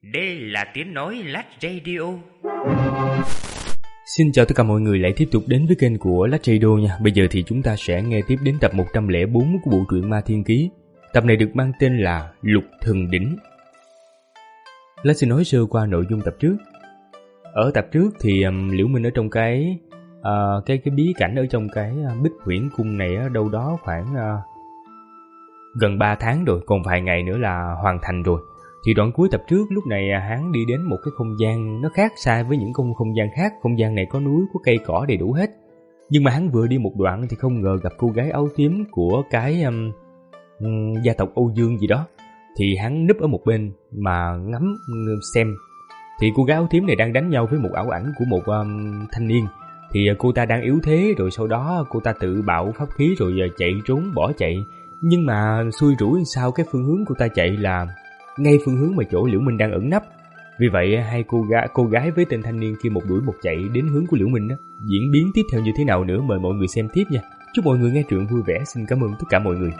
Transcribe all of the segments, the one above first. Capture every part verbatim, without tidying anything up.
Đây là tiếng nói Lách Radio. Xin chào tất cả mọi người lại tiếp tục đến với kênh của Lách Radio nha. Bây giờ thì chúng ta sẽ nghe tiếp đến tập một trăm lẻ bốn của bộ truyện Ma Thiên Ký. Tập này được mang tên là Lục Thần Đỉnh. Lách xin nói sơ qua nội dung tập trước. Ở tập trước thì um, Liễu Minh ở trong cái uh, cái cái bí cảnh ở trong cái uh, Bích Huyễn Cung này ở đâu đó khoảng uh, gần ba tháng rồi, còn vài ngày nữa là hoàn thành rồi. Thì đoạn cuối tập trước lúc này hắn đi đến một cái không gian nó khác xa với những không không gian khác. Không gian này có núi, có cây cỏ đầy đủ hết. Nhưng mà hắn vừa đi một đoạn thì không ngờ gặp cô gái áo tím của cái um, um, gia tộc Âu Dương gì đó. Thì hắn núp ở một bên mà ngắm xem. Thì cô gái áo tím này đang đánh nhau với một ảo ảnh của một um, thanh niên. Thì cô ta đang yếu thế, rồi sau đó cô ta tự bạo pháp khí rồi chạy trốn bỏ chạy. Nhưng mà xui rủi sao cái phương hướng cô ta chạy là ngay phương hướng mà chỗ Liễu Minh đang ẩn nấp. Vì vậy hai cô gái, cô gái với tên thanh niên kia một đuổi một chạy đến hướng của Liễu Minh đó. Diễn biến tiếp theo như thế nào nữa mời mọi người xem tiếp nha. Chúc mọi người nghe truyện vui vẻ. Xin cảm ơn tất cả mọi người.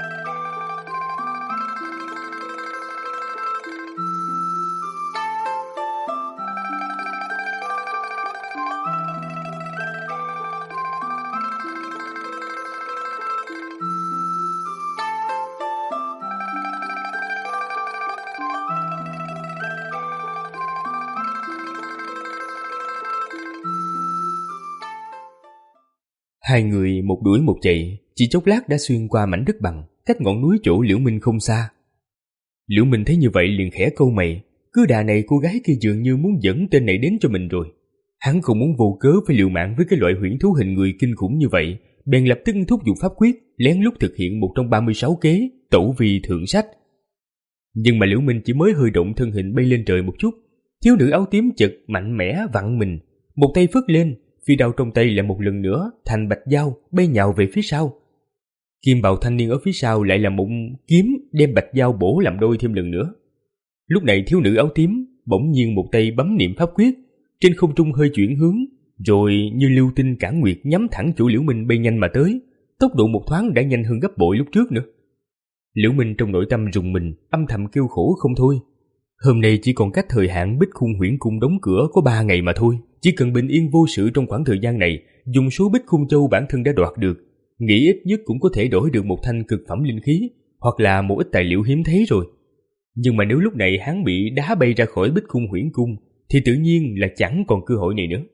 Hai người một đuổi một chạy, chỉ chốc lát đã xuyên qua mảnh đất bằng, cách ngọn núi chỗ Liễu Minh không xa. Liễu Minh thấy như vậy liền khẽ câu mày, cứ đà này cô gái kia dường như muốn dẫn tên này đến cho mình rồi. Hắn không muốn vô cớ phải liều mạng với cái loại huyễn thú hình người kinh khủng như vậy, bèn lập tức thúc giục pháp quyết, lén lút thực hiện một trong ba mươi sáu kế, tẩu vi thượng sách. Nhưng mà Liễu Minh chỉ mới hơi động thân hình bay lên trời một chút, thiếu nữ áo tím chợt mạnh mẽ vặn mình, một tay phất lên. Phi đao trong tay lại một lần nữa thành bạch dao bay nhào về phía sau. Kim bào thanh niên ở phía sau lại là một kiếm đem bạch dao bổ làm đôi thêm lần nữa. Lúc này thiếu nữ áo tím bỗng nhiên một tay bấm niệm pháp quyết, trên không trung hơi chuyển hướng, rồi như lưu tinh cản nguyệt nhắm thẳng chỗ Liễu Minh bay nhanh mà tới, tốc độ một thoáng đã nhanh hơn gấp bội lúc trước nữa. Liễu Minh trong nội tâm rùng mình, âm thầm kêu khổ không thôi. Hôm nay chỉ còn cách thời hạn Bích Khung Huyễn Cung đóng cửa có ba ngày mà thôi. Chỉ cần bình yên vô sự trong khoảng thời gian này, dùng số Bích Khung Châu bản thân đã đoạt được, nghĩ ít nhất cũng có thể đổi được một thanh cực phẩm linh khí, hoặc là một ít tài liệu hiếm thấy rồi. Nhưng mà nếu lúc này hắn bị đá bay ra khỏi Bích Khung Huyễn Cung, thì tự nhiên là chẳng còn cơ hội này nữa.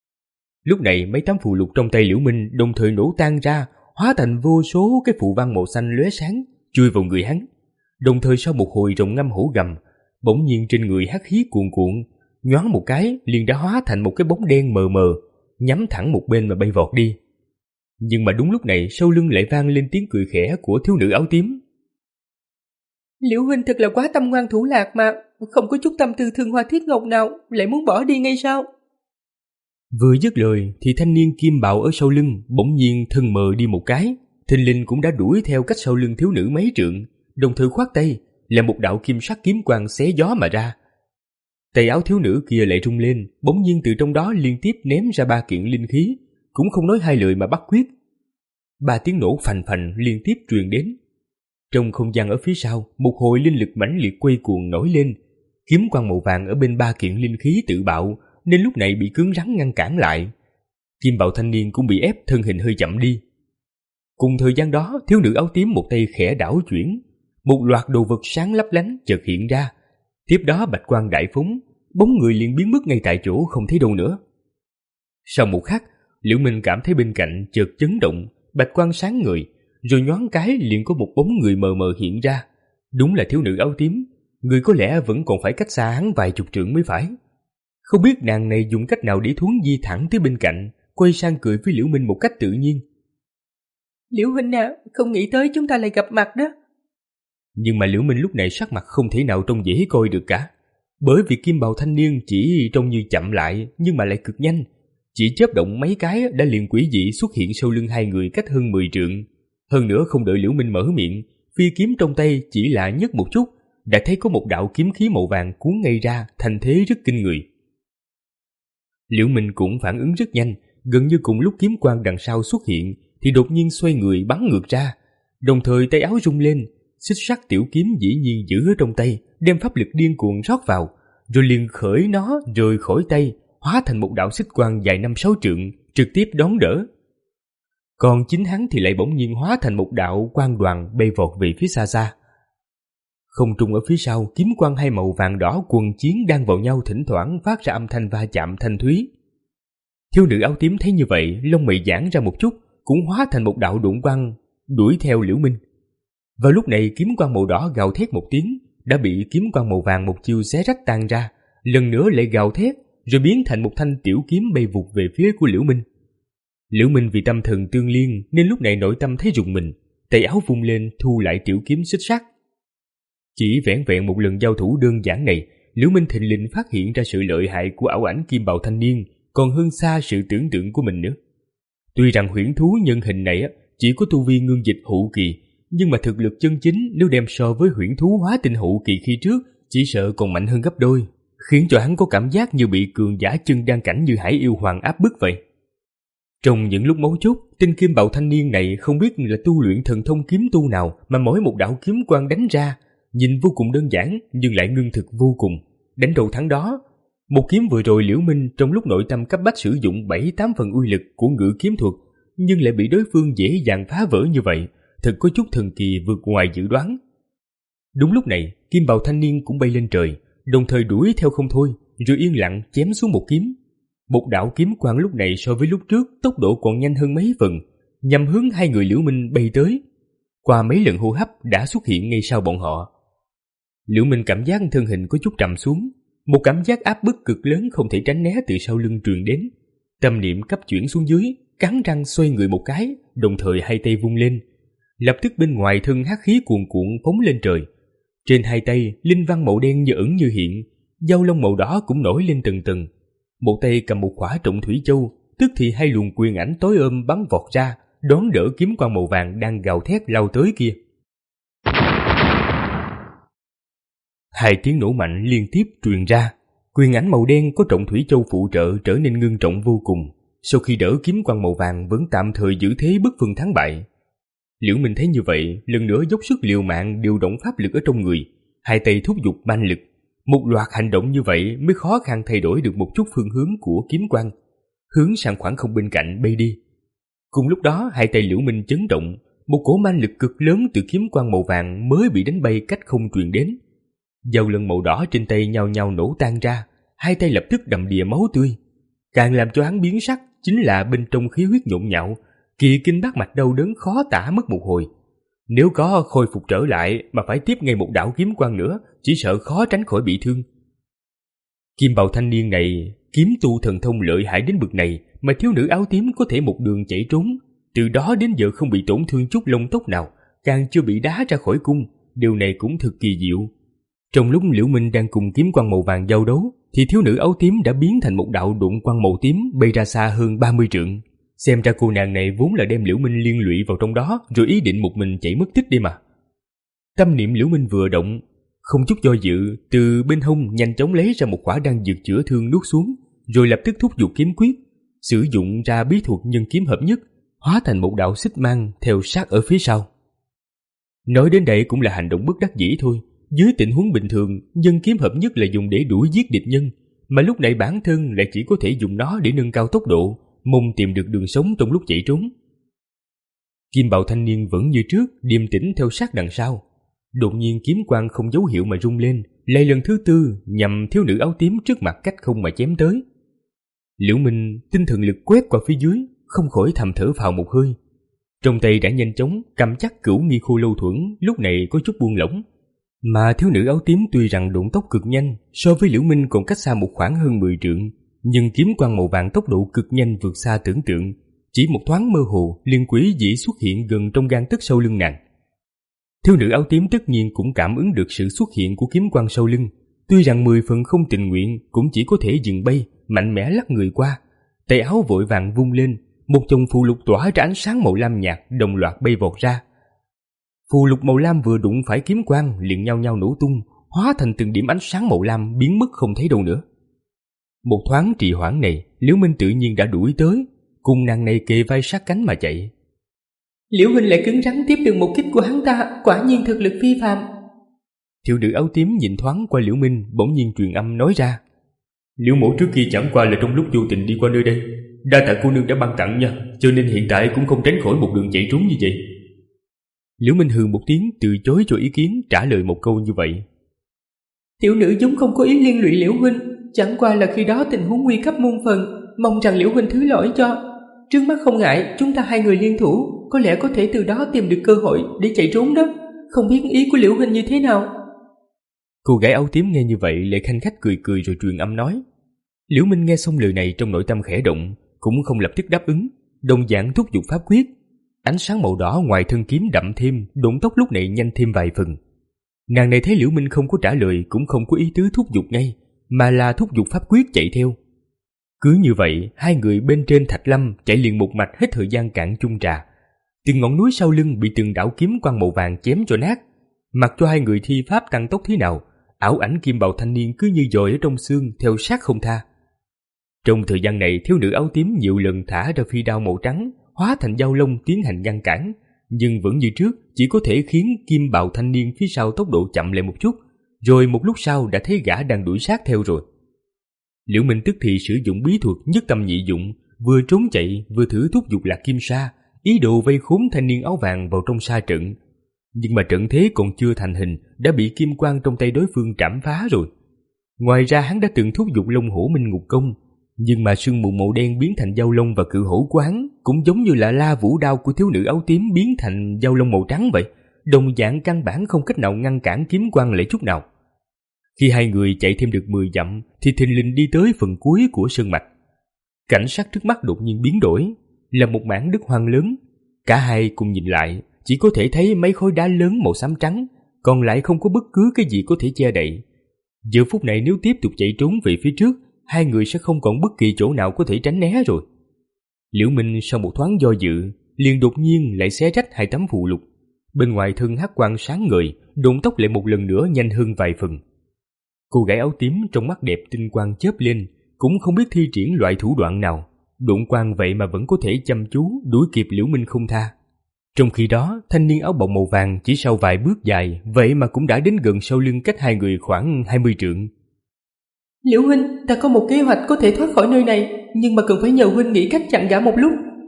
Lúc này mấy tấm phù lục trong tay Liễu Minh đồng thời nổ tan ra, hóa thành vô số cái phù văn màu xanh lóe sáng, chui vào người hắn. Đồng thời sau một hồi rồng ngâm hổ gầm, bỗng nhiên trên người hắc khí cuồn cuộn, nhoáng một cái liền đã hóa thành một cái bóng đen mờ mờ, nhắm thẳng một bên mà bay vọt đi. Nhưng mà đúng lúc này sau lưng lại vang lên tiếng cười khẽ của thiếu nữ áo tím. Liễu huynh thật là quá tâm ngoan thủ lạc mà, không có chút tâm tư thương hoa thiết ngọc nào, lại muốn bỏ đi ngay sao? Vừa dứt lời thì thanh niên kim bào ở sau lưng bỗng nhiên thân mờ đi một cái, thình lình cũng đã đuổi theo cách sau lưng thiếu nữ mấy trượng, đồng thời khoát tay là một đạo kim sắc kiếm quang xé gió mà ra. Tay áo thiếu nữ kia lại rung lên, bỗng nhiên từ trong đó liên tiếp ném ra ba kiện linh khí, cũng không nói hai lời mà bắt quyết. Ba tiếng nổ phành phành liên tiếp truyền đến. Trong không gian ở phía sau, một hồi linh lực mãnh liệt quay cuồng nổi lên, kiếm quang màu vàng ở bên ba kiện linh khí tự bạo, nên lúc này bị cứng rắn ngăn cản lại. Kim bào thanh niên cũng bị ép thân hình hơi chậm đi. Cùng thời gian đó, thiếu nữ áo tím một tay khẽ đảo chuyển, một loạt đồ vật sáng lấp lánh chợt hiện ra. Tiếp đó bạch quang đại phóng, bóng người liền biến mất ngay tại chỗ không thấy đâu nữa. Sau một khắc, Liễu Minh cảm thấy bên cạnh chợt chấn động, bạch quang sáng ngời, rồi nhoáng cái liền có một bóng người mờ mờ hiện ra. Đúng là thiếu nữ áo tím, người có lẽ vẫn còn phải cách xa hắn vài chục trượng mới phải. Không biết nàng này dùng cách nào để thuấn di thẳng tới bên cạnh, quay sang cười với Liễu Minh một cách tự nhiên. Liễu huynh à, không nghĩ tới chúng ta lại gặp mặt đó. Nhưng mà Liễu Minh lúc này sắc mặt không thể nào trông dễ coi được cả, bởi vì kim bào thanh niên chỉ trông như chậm lại nhưng mà lại cực nhanh, chỉ chớp động mấy cái đã liền quỷ dị xuất hiện sau lưng hai người cách hơn mười trượng. Hơn nữa không đợi Liễu Minh mở miệng, phi kiếm trong tay chỉ là nhấc một chút, đã thấy có một đạo kiếm khí màu vàng cuốn ngay ra, thành thế rất kinh người. Liễu Minh cũng phản ứng rất nhanh, gần như cùng lúc kiếm quang đằng sau xuất hiện thì đột nhiên xoay người bắn ngược ra, đồng thời tay áo rung lên, xích sắt tiểu kiếm dĩ nhiên giữ ở trong tay, đem pháp lực điên cuồng rót vào, rồi liền khởi nó rời khỏi tay, hóa thành một đạo xích quang dài năm sáu trượng, trực tiếp đón đỡ. Còn chính hắn thì lại bỗng nhiên hóa thành một đạo quang đoàn bay vọt về phía xa xa. Không trung ở phía sau, kiếm quang hai màu vàng đỏ quần chiến đang vào nhau, thỉnh thoảng phát ra âm thanh va chạm thanh thúy. Thiếu nữ áo tím thấy như vậy, lông mày giãn ra một chút, cũng hóa thành một đạo đụng quang đuổi theo Liễu Minh. Vào lúc này, kiếm quang màu đỏ gào thét một tiếng, đã bị kiếm quang màu vàng một chiêu xé rách tan ra, lần nữa lại gào thét, rồi biến thành một thanh tiểu kiếm bay vụt về phía của Liễu Minh. Liễu Minh vì tâm thần tương liên nên lúc này nội tâm thấy rùng mình, tay áo vung lên thu lại tiểu kiếm xích sắt. Chỉ vẻn vẹn một lần giao thủ đơn giản này, Liễu Minh thình lình phát hiện ra sự lợi hại của ảo ảnh kim bào thanh niên còn hơn xa sự tưởng tượng của mình nữa. Tuy rằng huyễn thú nhân hình này chỉ có tu vi ngưng dịch hậu kỳ, nhưng mà thực lực chân chính nếu đem so với huyễn thú hóa tinh hậu kỳ khi trước, chỉ sợ còn mạnh hơn gấp đôi, khiến cho hắn có cảm giác như bị cường giả chân đan cảnh như Hải Yêu Hoàng áp bức vậy. Trong những lúc mấu chốt, tên kim bào thanh niên này không biết là tu luyện thần thông kiếm tu nào mà mỗi một đạo kiếm quang đánh ra, nhìn vô cùng đơn giản nhưng lại ngưng thực vô cùng, đánh đầu thắng đó. Một kiếm vừa rồi Liễu Minh trong lúc nội tâm cấp bách sử dụng bảy tám phần uy lực của ngự kiếm thuật, nhưng lại bị đối phương dễ dàng phá vỡ như vậy, thật có chút thần kỳ vượt ngoài dự đoán. Đúng lúc này, kim bào thanh niên cũng bay lên trời, đồng thời đuổi theo không thôi, rồi yên lặng chém xuống một kiếm. Một đạo kiếm quang lúc này so với lúc trước tốc độ còn nhanh hơn mấy phần, nhằm hướng hai người Liễu Minh bay tới. Qua mấy lần hô hấp đã xuất hiện ngay sau bọn họ. Liễu Minh cảm giác thân hình có chút trầm xuống, một cảm giác áp bức cực lớn không thể tránh né từ sau lưng truyền đến. Tâm niệm cấp chuyển xuống dưới, cắn răng xoay người một cái, đồng thời hai tay vung lên. Lập tức bên ngoài thân hắc khí cuồn cuộn phóng lên trời. Trên hai tay, linh văn màu đen như ẩn như hiện, dao lông màu đỏ cũng nổi lên từng tầng. Một tay cầm một khỏa trọng thủy châu, tức thì hai luồng quyền ảnh tối ôm bắn vọt ra, đón đỡ kiếm quang màu vàng đang gào thét lao tới kia. Hai tiếng nổ mạnh liên tiếp truyền ra, quyền ảnh màu đen có trọng thủy châu phụ trợ trở nên ngưng trọng vô cùng. Sau khi đỡ kiếm quang màu vàng vẫn tạm thời giữ thế bất phân thắng bại. Liễu Minh thấy như vậy, lần nữa dốc sức liều mạng điều động pháp lực ở trong người, hai tay thúc giục manh lực. Một loạt hành động như vậy mới khó khăn thay đổi được một chút phương hướng của kiếm quang, hướng sang khoảng không bên cạnh bay đi. Cùng lúc đó, hai tay Liễu Minh chấn động, một cỗ manh lực cực lớn từ kiếm quang màu vàng mới bị đánh bay cách không truyền đến. Dao lân màu đỏ trên tay nhao nhao nổ tan ra, hai tay lập tức đầm đìa máu tươi. Càng làm cho hắn biến sắc chính là bên trong khí huyết nhộn nhạo, kỳ kinh bát mạch đau đớn khó tả mất một hồi. Nếu có khôi phục trở lại mà phải tiếp ngay một đạo kiếm quang nữa, chỉ sợ khó tránh khỏi bị thương. Kim bào thanh niên này kiếm tu thần thông lợi hại đến bực này mà thiếu nữ áo tím có thể một đường chạy trốn, từ đó đến giờ không bị tổn thương chút lông tóc nào, càng chưa bị đá ra khỏi cung, điều này cũng thực kỳ diệu. Trong lúc Liễu Minh đang cùng kiếm quang màu vàng giao đấu, thì thiếu nữ áo tím đã biến thành một đạo đụng quang màu tím bay ra xa hơn ba mươi trượng. Xem ra cô nàng này vốn là đem Liễu Minh liên lụy vào trong đó, rồi ý định một mình chạy mất tích đi mà. Tâm niệm Liễu Minh vừa động, không chút do dự, từ bên hông nhanh chóng lấy ra một quả đan dược chữa thương nuốt xuống, rồi lập tức thúc giục kiếm quyết, sử dụng ra bí thuật nhân kiếm hợp nhất, hóa thành một đạo xích mang theo sát ở phía sau. Nói đến đây cũng là hành động bất đắc dĩ thôi. Dưới tình huống bình thường, nhân kiếm hợp nhất là dùng để đuổi giết địch nhân, mà lúc này bản thân lại chỉ có thể dùng nó để nâng cao tốc độ, mong tìm được đường sống trong lúc chạy trốn. Kim bào thanh niên vẫn như trước, điềm tĩnh theo sát đằng sau. Đột nhiên kiếm quang không dấu hiệu mà rung lên, lại lần thứ tư nhằm thiếu nữ áo tím trước mặt cách không mà chém tới. Liễu Minh tinh thần lực quét qua phía dưới, không khỏi thầm thở phào một hơi. Trong tay đã nhanh chóng cầm chắc cửu nghi khô lâu thuẫn, lúc này có chút buông lỏng. Mà thiếu nữ áo tím tuy rằng độn tốc cực nhanh, so với Liễu Minh còn cách xa một khoảng hơn mười trượng, nhưng kiếm quang màu vàng tốc độ cực nhanh vượt xa tưởng tượng, chỉ một thoáng mơ hồ liền quỷ dị xuất hiện gần trong gang tấc sau lưng nàng. Thiếu nữ áo tím tất nhiên cũng cảm ứng được sự xuất hiện của kiếm quang sau lưng, tuy rằng mười phần không tình nguyện cũng chỉ có thể dừng bay, mạnh mẽ lắc người qua, tay áo vội vàng vung lên, một chồng phù lục tỏa ra ánh sáng màu lam nhạt đồng loạt bay vọt ra. Phù lục màu lam vừa đụng phải kiếm quang liền nhau nhau nổ tung, hóa thành từng điểm ánh sáng màu lam biến mất không thấy đâu nữa. Một thoáng trì hoãn này, Liễu Minh tự nhiên đã đuổi tới, cùng nàng này kề vai sát cánh mà chạy. Liễu huynh lại cứng rắn tiếp được một kích của hắn ta, quả nhiên thực lực phi phàm. Thiếu nữ áo tím nhìn thoáng qua Liễu Minh, bỗng nhiên truyền âm nói ra: Liễu mẫu trước kia chẳng qua là trong lúc vô tình đi qua nơi đây, đa tạ cô nương đã ban tặng nha, cho nên hiện tại cũng không tránh khỏi một đường chạy trốn như vậy. Liễu Minh hừ một tiếng, từ chối cho ý kiến, trả lời một câu như vậy. Tiểu nữ vốn không có ý liên lụy Liễu huynh, chẳng qua là khi đó tình huống nguy cấp muôn phần, mong rằng Liễu huynh thứ lỗi cho. Trước mắt không ngại, chúng ta hai người liên thủ, có lẽ có thể từ đó tìm được cơ hội để chạy trốn đó. Không biết ý của Liễu huynh như thế nào? Cô gái áo tím nghe như vậy lại khanh khách cười cười rồi truyền âm nói. Liễu Minh nghe xong lời này trong nội tâm khẽ động, cũng không lập tức đáp ứng, đồng dạng thúc giục pháp quyết. Ánh sáng màu đỏ ngoài thân kiếm đậm thêm, độn tốc lúc này nhanh thêm vài phần. Nàng này thấy Liễu Minh không có trả lời, cũng không có ý tứ thúc giục ngay, mà là thúc giục pháp quyết chạy theo. Cứ như vậy, hai người bên trên Thạch Lâm chạy liền một mạch hết thời gian cạn chung trà. Từng ngọn núi sau lưng bị từng đạo kiếm quang màu vàng chém cho nát. Mặc cho hai người thi pháp tăng tốc thế nào, ảo ảnh kim bào thanh niên cứ như dòi ở trong xương theo sát không tha. Trong thời gian này, thiếu nữ áo tím nhiều lần thả ra phi đao màu trắng, hóa thành dao long tiến hành ngăn cản, nhưng vẫn như trước, chỉ có thể khiến kim bào thanh niên phía sau tốc độ chậm lại một chút, rồi một lúc sau đã thấy gã đang đuổi sát theo rồi. Liễu Minh tức thì sử dụng bí thuật nhất tâm nhị dụng, vừa trốn chạy vừa thử thúc giục Lạc Kim Sa, ý đồ vây khốn thanh niên áo vàng vào trong sa trận. Nhưng mà trận thế còn chưa thành hình đã bị kim quang trong tay đối phương trảm phá rồi. Ngoài ra hắn đã từng thúc giục Long Hổ Minh Ngục Công, nhưng mà sương mù màu đen biến thành dao long và cự hổ của hắn cũng giống như là la vũ đao của thiếu nữ áo tím biến thành dao long màu trắng vậy, đồng dạng căn bản không cách nào ngăn cản kiếm quang lại chút nào. Khi hai người chạy thêm được mười dặm thì thình lình đi tới phần cuối của sơn mạch. Cảnh sắc trước mắt đột nhiên biến đổi, là một mảng đất hoang lớn. Cả hai cùng nhìn lại, chỉ có thể thấy mấy khối đá lớn màu xám trắng, còn lại không có bất cứ cái gì có thể che đậy. Giờ phút này nếu tiếp tục chạy trốn về phía trước, hai người sẽ không còn bất kỳ chỗ nào có thể tránh né rồi. Liễu Minh sau một thoáng do dự, liền đột nhiên lại xé rách hai tấm phù lục. Bên ngoài thân hắc quang sáng ngời, độn tốc lại một lần nữa nhanh hơn vài phần. Cô gái áo tím trong mắt đẹp tinh quang chớp lên, cũng không biết thi triển loại thủ đoạn nào, độn quang vậy mà vẫn có thể chăm chú đuổi kịp Liễu Minh không tha. Trong khi đó, thanh niên áo bào màu vàng chỉ sau vài bước dài, vậy mà cũng đã đến gần sau lưng cách hai người khoảng hai mươi trượng. Liễu huynh, ta có một kế hoạch có thể thoát khỏi nơi này, nhưng mà cần phải nhờ huynh nghĩ cách chặn gã một lúc.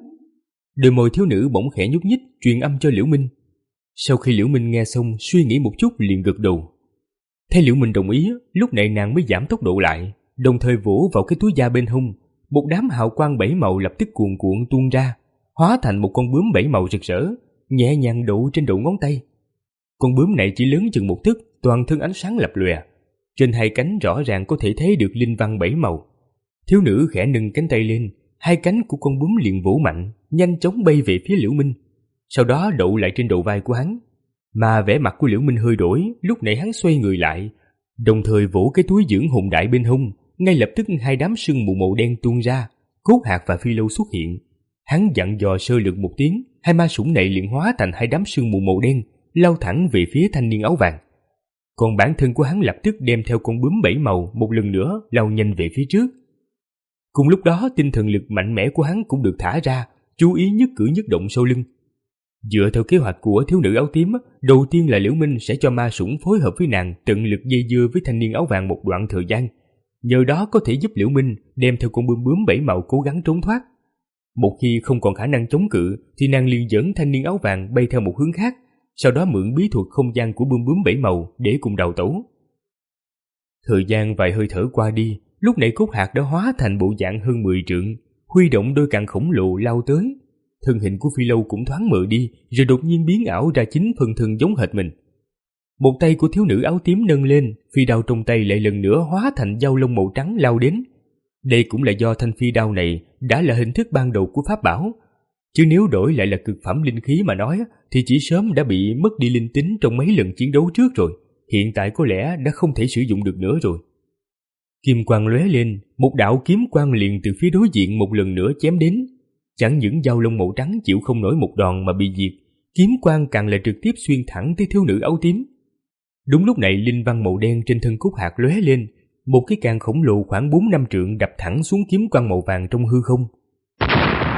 Đôi môi thiếu nữ bỗng khẽ nhúc nhích, truyền âm cho Liễu Minh. Sau khi Liễu Minh nghe xong, suy nghĩ một chút liền gật đầu. Thấy Liễu Minh đồng ý, lúc này nàng mới giảm tốc độ lại, đồng thời vỗ vào cái túi da bên hông. Một đám hào quang bảy màu lập tức cuồn cuộn tuôn ra, hóa thành một con bướm bảy màu rực rỡ, nhẹ nhàng đậu trên đầu ngón tay. Con bướm này chỉ lớn chừng một tấc, toàn thân ánh sáng lập lòe. Trên hai cánh rõ ràng có thể thấy được linh văn bảy màu. Thiếu nữ khẽ nâng cánh tay lên, hai cánh của con bướm liền vỗ mạnh, nhanh chóng bay về phía Liễu Minh. Sau đó đậu lại trên đầu vai của hắn. Mà vẻ mặt của Liễu Minh hơi đổi, lúc nãy hắn xoay người lại, đồng thời vỗ cái túi dưỡng hồn đại bên hông. Ngay lập tức hai đám sương mù màu đen tuôn ra, Cốt Hạc và Phi Lâu xuất hiện. Hắn dặn dò sơ lược một tiếng, hai ma sủng này liền hóa thành hai đám sương mù màu đen, lao thẳng về phía thanh niên áo vàng. Còn bản thân của hắn lập tức đem theo con bướm bảy màu một lần nữa lao nhanh về phía trước. Cùng lúc đó tinh thần lực mạnh mẽ của hắn cũng được thả ra, chú ý nhất cử nhất động sau lưng. Dựa theo kế hoạch của thiếu nữ áo tím, đầu tiên là Liễu Minh sẽ cho ma sủng phối hợp với nàng tận lực dây dưa với thanh niên áo vàng một đoạn thời gian, nhờ đó có thể giúp Liễu Minh đem theo con bướm bướm bảy màu cố gắng trốn thoát. Một khi không còn khả năng chống cự thì nàng liền dẫn thanh niên áo vàng bay theo một hướng khác, sau đó mượn bí thuật không gian của bướm bướm bảy màu để cùng đào tẩu. Thời gian vài hơi thở qua đi, lúc này Cốt Hạc đã hóa thành bộ dạng hơn mười trượng, huy động đôi càn khổng lồ lao tới. Thân hình của Phi Lâu cũng thoáng mờ đi, rồi đột nhiên biến ảo ra chính phần thân giống hệt mình. Một tay của thiếu nữ áo tím nâng lên, phi đao trong tay lại lần nữa hóa thành dao lông màu trắng lao đến. Đây cũng là do thanh phi đao này đã là hình thức ban đầu của pháp bảo, chứ nếu đổi lại là cực phẩm linh khí mà nói thì chỉ sớm đã bị mất đi linh tính trong mấy lần chiến đấu trước rồi, hiện tại có lẽ đã không thể sử dụng được nữa rồi. Kim quang lóe lên, một đạo kiếm quang liền từ phía đối diện một lần nữa chém đến. Chẳng những dao lông màu trắng chịu không nổi một đòn mà bị diệt, kiếm quang càng là trực tiếp xuyên thẳng tới thiếu nữ áo tím. Đúng lúc này linh văn màu đen trên thân Cốt Hạc lóe lên, một cái càng khổng lồ khoảng bốn năm trượng đập thẳng xuống kiếm quang màu vàng trong hư không.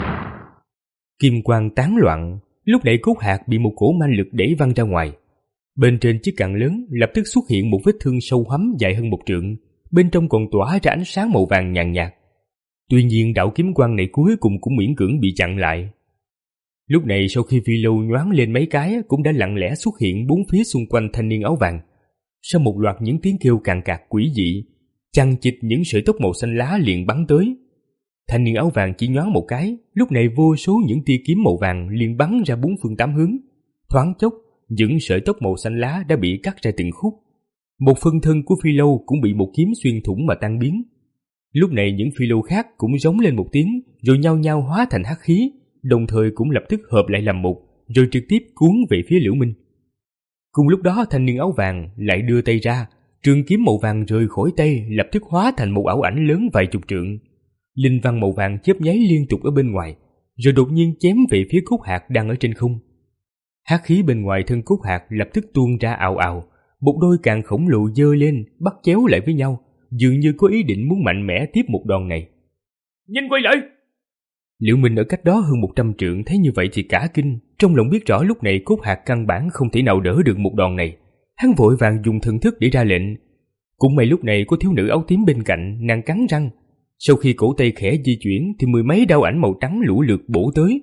Kim quang tán loạn, lúc này Cốt Hạc bị một cổ manh lực đẩy văng ra ngoài. Bên trên chiếc cạn lớn lập tức xuất hiện một vết thương sâu hoắm dài hơn một trượng, bên trong còn tỏa ra ánh sáng màu vàng nhàn nhạt. Tuy nhiên đạo kiếm quang này cuối cùng cũng miễn cưỡng bị chặn lại. Lúc này sau khi phi lâu nhoáng lên mấy cái cũng đã lặng lẽ xuất hiện bốn phía xung quanh thanh niên áo vàng. Sau một loạt những tiếng kêu càn cạc quỷ dị, chằng chịt những sợi tóc màu xanh lá liền bắn tới. Thanh niên áo vàng chỉ nhoáng một cái, lúc này vô số những tia kiếm màu vàng liền bắn ra bốn phương tám hướng. Thoáng chốc, những sợi tóc màu xanh lá đã bị cắt ra từng khúc. Một phân thân của phi lâu cũng bị một kiếm xuyên thủng mà tan biến. Lúc này những phi lâu khác cũng rống lên một tiếng, rồi nhao nhao hóa thành hắc khí, đồng thời cũng lập tức hợp lại làm một, rồi trực tiếp cuốn về phía Liễu Minh. Cùng lúc đó thanh niên áo vàng lại đưa tay ra, trường kiếm màu vàng rời khỏi tay lập tức hóa thành một ảo ảnh lớn vài chục trượng. Linh văn màu vàng chớp nháy liên tục ở bên ngoài, rồi đột nhiên chém về phía cốt hạt đang ở trên không. Hắc khí bên ngoài thân cốt hạt lập tức tuôn ra ào ào, một đôi càng khổng lồ giơ lên bắt chéo lại với nhau, dường như có ý định muốn mạnh mẽ tiếp một đòn này. Nhanh quay lại! Liễu Minh ở cách đó hơn một trăm trượng thấy như vậy thì cả kinh, trong lòng biết rõ lúc này cốt hạt căn bản không thể nào đỡ được một đòn này. Hắn vội vàng dùng thần thức để ra lệnh. Cũng may lúc này có thiếu nữ áo tím bên cạnh, nàng cắn răng. Sau khi cổ tay khẽ di chuyển thì mười mấy đao ảnh màu trắng lũ lượt bổ tới.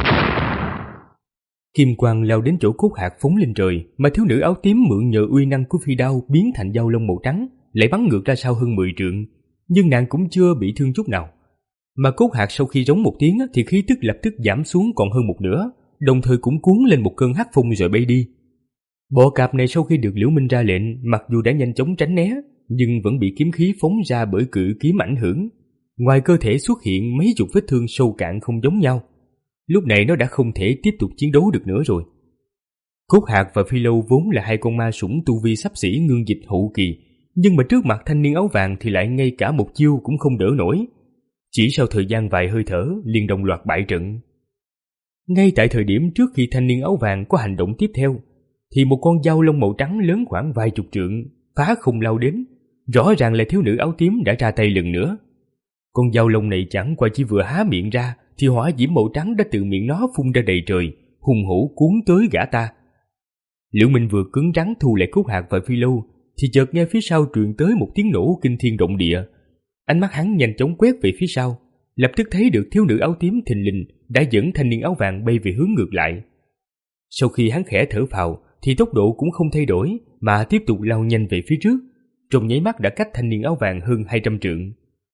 Kim quang lao đến chỗ cốt hạt phóng lên trời, mà thiếu nữ áo tím mượn nhờ uy năng của phi đao biến thành dao lông màu trắng, lại bắn ngược ra sau hơn mười trượng, nhưng nàng cũng chưa bị thương chút nào. Mà cốt hạt sau khi rống một tiếng thì khí tức lập tức giảm xuống còn hơn một nửa, đồng thời cũng cuốn lên một cơn hắc phong rồi bay đi. Bọ cạp này sau khi được Liễu Minh ra lệnh, mặc dù đã nhanh chóng tránh né, nhưng vẫn bị kiếm khí phóng ra bởi cự kiếm ảnh hưởng. Ngoài cơ thể xuất hiện mấy chục vết thương sâu cạn không giống nhau. Lúc này nó đã không thể tiếp tục chiến đấu được nữa rồi. Cốt hạt và phi lâu vốn là hai con ma sủng tu vi xấp xỉ ngưng dịch hậu kỳ, nhưng mà trước mặt thanh niên áo vàng thì lại ngay cả một chiêu cũng không đỡ nổi. Chỉ sau thời gian vài hơi thở liền đồng loạt bại trận. Ngay tại thời điểm trước khi thanh niên áo vàng có hành động tiếp theo, thì một con dao lông màu trắng lớn khoảng vài chục trượng phá không lao đến, rõ ràng là thiếu nữ áo tím đã ra tay lần nữa. Con dao lông này chẳng qua chỉ vừa há miệng ra thì hỏa diễm màu trắng đã từ miệng nó phun ra đầy trời, hùng hổ cuốn tới gã ta. Liễu Minh vừa cứng rắn thu lại cốt hạt và phi lâu thì chợt nghe phía sau truyền tới một tiếng nổ kinh thiên động địa. Ánh mắt hắn nhanh chóng quét về phía sau, lập tức thấy được thiếu nữ áo tím thình lình đã dẫn thanh niên áo vàng bay về hướng ngược lại. Sau khi hắn khẽ thở phào thì tốc độ cũng không thay đổi mà tiếp tục lao nhanh về phía trước, trong nháy mắt đã cách thanh niên áo vàng hơn hai trăm trượng.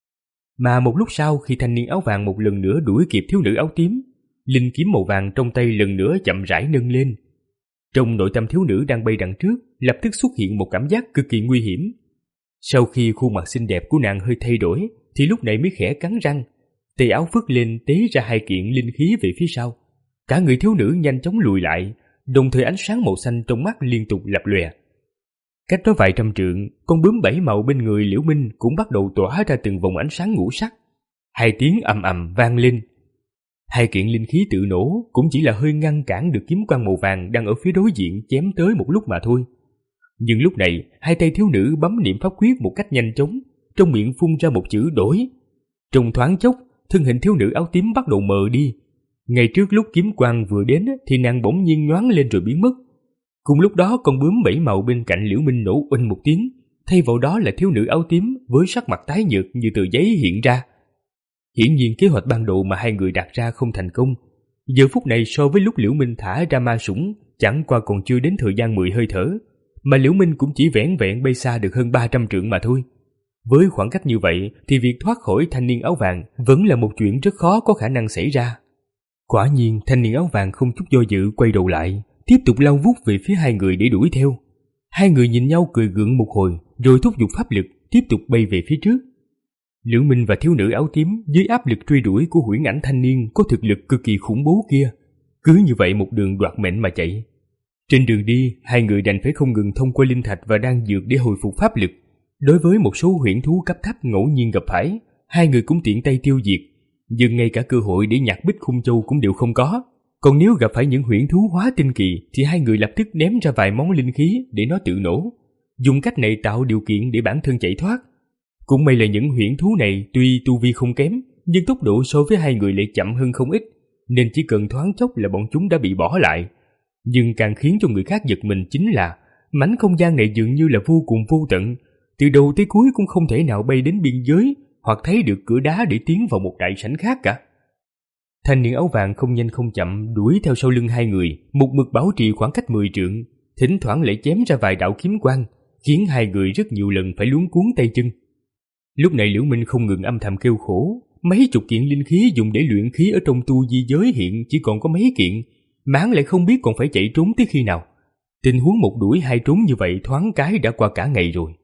Mà một lúc sau khi thanh niên áo vàng một lần nữa đuổi kịp thiếu nữ áo tím, linh kiếm màu vàng trong tay lần nữa chậm rãi nâng lên. Trong nội tâm thiếu nữ đang bay đằng trước lập tức xuất hiện một cảm giác cực kỳ nguy hiểm. Sau khi khuôn mặt xinh đẹp của nàng hơi thay đổi thì lúc này mới khẽ cắn răng, tay áo phất lên tế ra hai kiện linh khí về phía sau. Cả người thiếu nữ nhanh chóng lùi lại, đồng thời ánh sáng màu xanh trong mắt liên tục lập lòe. Cách đó vài trăm trượng, con bướm bảy màu bên người Liễu Minh cũng bắt đầu tỏa ra từng vòng ánh sáng ngũ sắc. Hai tiếng ầm ầm vang lên. Hai kiện linh khí tự nổ cũng chỉ là hơi ngăn cản được kiếm quang màu vàng đang ở phía đối diện chém tới một lúc mà thôi. Nhưng lúc này, hai tay thiếu nữ bấm niệm pháp quyết một cách nhanh chóng, trong miệng phun ra một chữ đổi. Trong thoáng chốc, thân hình thiếu nữ áo tím bắt đầu mờ đi. Ngay trước lúc kiếm quang vừa đến thì nàng bỗng nhiên nhoáng lên rồi biến mất. Cùng lúc đó con bướm bảy màu bên cạnh Liễu Minh nổ oanh một tiếng, thay vào đó là thiếu nữ áo tím với sắc mặt tái nhợt như tờ giấy hiện ra. Hiển nhiên kế hoạch ban đầu mà hai người đặt ra không thành công. Giờ phút này so với lúc Liễu Minh thả ra ma sủng chẳng qua còn chưa đến thời gian mười hơi thở, mà Liễu Minh cũng chỉ vẻn vẹn bay xa được hơn ba trăm trượng mà thôi. Với khoảng cách như vậy thì việc thoát khỏi thanh niên áo vàng vẫn là một chuyện rất khó có khả năng xảy ra. Quả nhiên thanh niên áo vàng không chút do dự quay đầu lại, tiếp tục lao vút về phía hai người để đuổi theo. Hai người nhìn nhau cười gượng một hồi rồi thúc giục pháp lực tiếp tục bay về phía trước. Liễu Minh và thiếu nữ áo tím dưới áp lực truy đuổi của huyễn ảnh thanh niên có thực lực cực kỳ khủng bố kia, cứ như vậy một đường đoạt mệnh mà chạy. Trên đường đi, hai người đành phải không ngừng thông qua linh thạch và đan dược để hồi phục pháp lực. Đối với một số huyễn thú cấp thấp ngẫu nhiên gặp phải, hai người cũng tiện tay tiêu diệt, nhưng ngay cả cơ hội để nhặt Bích Khung Châu cũng đều không có. Còn nếu gặp phải những huyễn thú hóa tinh kỳ thì hai người lập tức ném ra vài món linh khí để nó tự nổ, dùng cách này tạo điều kiện để bản thân chạy thoát. Cũng may là những huyễn thú này tuy tu vi không kém, nhưng tốc độ so với hai người lại chậm hơn không ít, nên chỉ cần thoáng chốc là bọn chúng đã bị bỏ lại. Nhưng càng khiến cho người khác giật mình chính là mảnh không gian này dường như là vô cùng vô tận, từ đầu tới cuối cũng không thể nào bay đến biên giới hoặc thấy được cửa đá để tiến vào một đại sảnh khác cả. Thanh niên áo vàng không nhanh không chậm đuổi theo sau lưng hai người, một mực bảo trì khoảng cách mười trượng, thỉnh thoảng lại chém ra vài đạo kiếm quang, khiến hai người rất nhiều lần phải luống cuống tay chân. Lúc này Liễu Minh không ngừng âm thầm kêu khổ, mấy chục kiện linh khí dùng để luyện khí ở trong tu di giới hiện chỉ còn có mấy kiện, máng lại không biết còn phải chạy trốn tới khi nào. Tình huống một đuổi hai trốn như vậy thoáng cái đã qua cả ngày rồi.